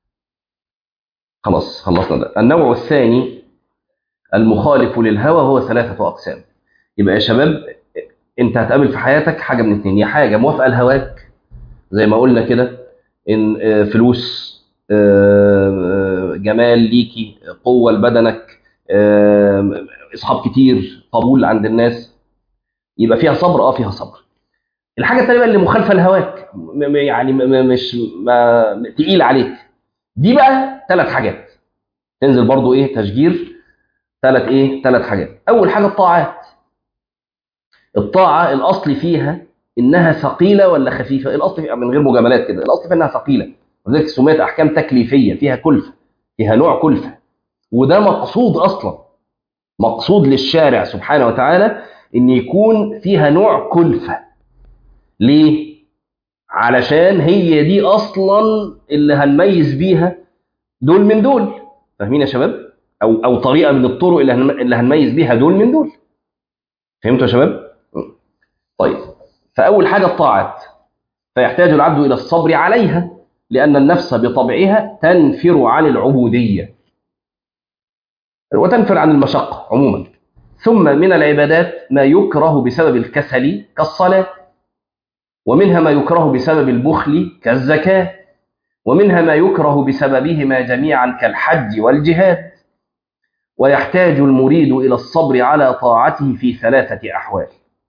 [SPEAKER 1] خلاص خلصنا ده. النوع الثاني المخالف للهوى هو ثلاثة أقسام. يبقى يا شباب، انت هتقابل في حياتك حاجة من اتنين: يا حاجة موافقة لهواك زي ما قلنا كده، ان آه، فلوس، آه، آه، جمال ليكي، قوة لبدنك، آه، اصحاب كتير، قبول عند الناس، يبقى فيها صبر. اه فيها صبر. الحاجة التانية بقى اللي مخالفة لهواك، م- م- يعني م- م- مش ما تقيل عليك، دي بقى ثلاث حاجات تنزل برضو ايه تشجير. ثلاث ايه ثلاث حاجات. اول حاجة الطاعات. الطاعة الاصل فيها انها ثقيلة ولا خفيفة؟ الاصل فيها من غير مجاملات كده، الاصل فيها انها ثقيلة، وذلك سميت احكام تكليفية، فيها كلفة، فيها نوع كلفة. وده مقصود اصلا، مقصود للشارع سبحانه وتعالى ان يكون فيها نوع كلفة. ليه؟ علشان هي دي اصلا اللي هنميز بيها دول من دول. فاهمين يا شباب؟ او او طريقه من الطرق اللي هن- اللي هنميز بيها دول من دول. فهمتوا يا شباب؟ طيب، فاول حاجه الطاعات، فيحتاج العبد الى الصبر عليها، لان النفس بطبعها تنفر عن العبوديه. وتنفر عن المشقة عموما. ثم من العبادات ما يكره بسبب الكسل كالصلاة، ومنها ما يكره بسبب البخل كالزكاة، ومنها ما يكره بسببهما جميعا كالحج والجهاد. ويحتاج المريد إلى الصبر على طاعته في ثلاثة أحوال.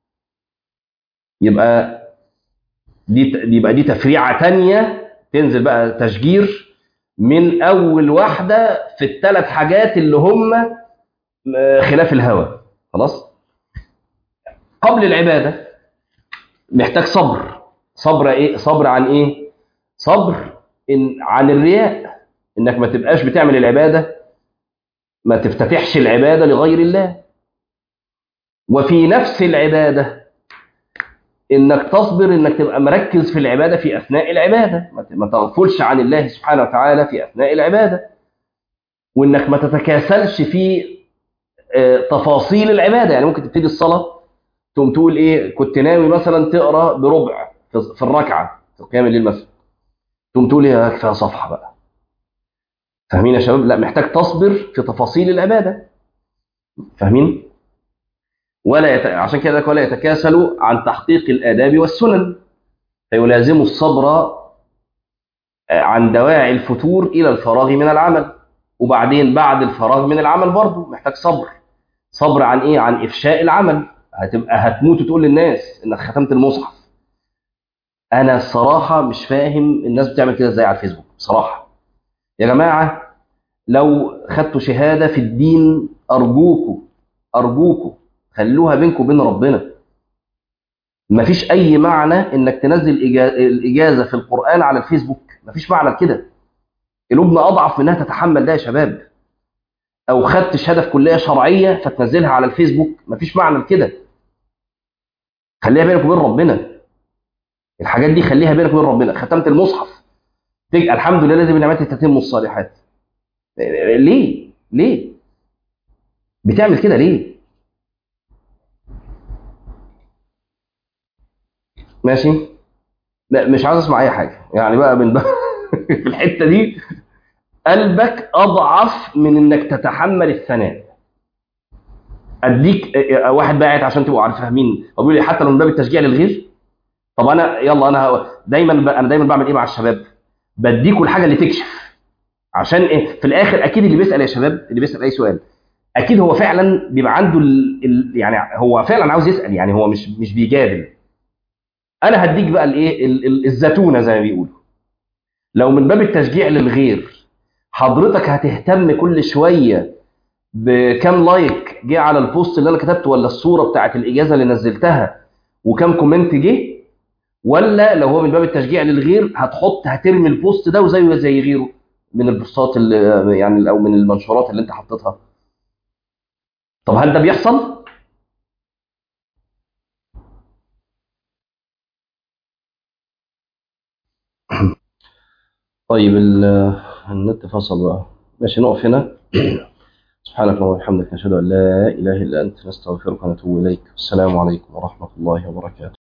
[SPEAKER 1] يبقى دي يبقى دي تفريعة تانية، تنزل بقى تشجير من أول واحدة في الثلاث حاجات اللي هم خلاف الهوى. خلاص. قبل العبادة محتاج صبر. صبر إيه؟ صبر عن إيه؟ صبر إن عن الرياء، إنك ما تبقاش بتعمل العبادة، ما تفتتحش العبادة لغير الله. وفي نفس العبادة إنك تصبر، إنك تبقى مركز في العبادة في أثناء العبادة، ما تغفلش عن الله سبحانه وتعالى في أثناء العبادة، وإنك ما تتكاسلش في تفاصيل العبادة. يعني ممكن تبتدي الصلاة تقوم تقول إيه، كنت ناوي مثلا تقرأ بربع في الركعة في قيام الليل مثلا، تقوم تقول إيه، كفاية صفحة بقى. فاهمين يا شباب؟ لا، محتاج تصبر في تفاصيل العبادة. فاهمين؟ ولا يت... عشان كده ولا يتكاسلوا عن تحقيق الآداب والسنن، فيلازم الصبر عن دواعي الفتور إلى الفراغ من العمل. وبعدين بعد الفراغ من العمل برضه محتاج صبر. صبر عن إيه؟ عن إفشاء العمل. هتبقى هتموت وتقول للناس إنك ختمت المصحف. أنا الصراحة مش فاهم الناس بتعمل كده إزاي على الفيسبوك بصراحة. يا جماعة لو خدتوا شهادة في الدين أرجوكوا أرجوكوا خلوها بينكم وبين ربنا. مفيش أي معنى إنك تنزل الإجازة في القرآن على الفيسبوك، مفيش معنى كده. قلوبنا أضعف منها تتحمل ده يا شباب. أو خدت شهادة في كلية شرعية فتنزلها على الفيسبوك، مفيش معنى كده. خليها بينك وبين ربنا. الحاجات دي خليها بينك وبين ربنا. ختمت المصحف، الحمد لله الذي بنعمته تتم الصالحات. ليه؟ ليه؟ بتعمل كده ليه؟ ماشي؟ لا مش عايز اسمع اي حاجه يعني بقى من بقى في الحته دي قلبك اضعف من انك تتحمل الثناء. اديك واحد باعت عشان تبقوا عارفين فاهمين، بيقول لي حتى لو من باب التشجيع للغير. طب انا يلا انا دايما ب... انا دايما بعمل ايه مع الشباب؟ بديكوا الحاجه اللي تكشف. عشان ايه؟ في الاخر اكيد اللي بيسال يا شباب، اللي بيسال اي سؤال اكيد هو فعلا بيبقى عنده ال... ال... يعني هو فعلا عاوز يسال، يعني هو مش مش بيجادل. انا هديك بقى الايه الزتونه زي ما بيقولوا. لو من باب التشجيع للغير حضرتك هتهتم كل شويه بكم لايك جه على البوست اللي انا كتبته، ولا الصوره بتاعت الاجازه اللي نزلتها وكم كومنت جه، ولا لو هو من باب التشجيع للغير هتحط هترمي البوست ده وزيه زي غيره من البوستات اللي يعني او من المنشورات اللي انت حطيتها؟ طب هل ده بيحصل؟ طيب النت فصل بقى. ماشي نقف هنا. سبحانك اللهم وبحمدك نشهد ان لا اله الا انت نستغفرك ونتوب اليك. السلام عليكم ورحمه الله وبركاته.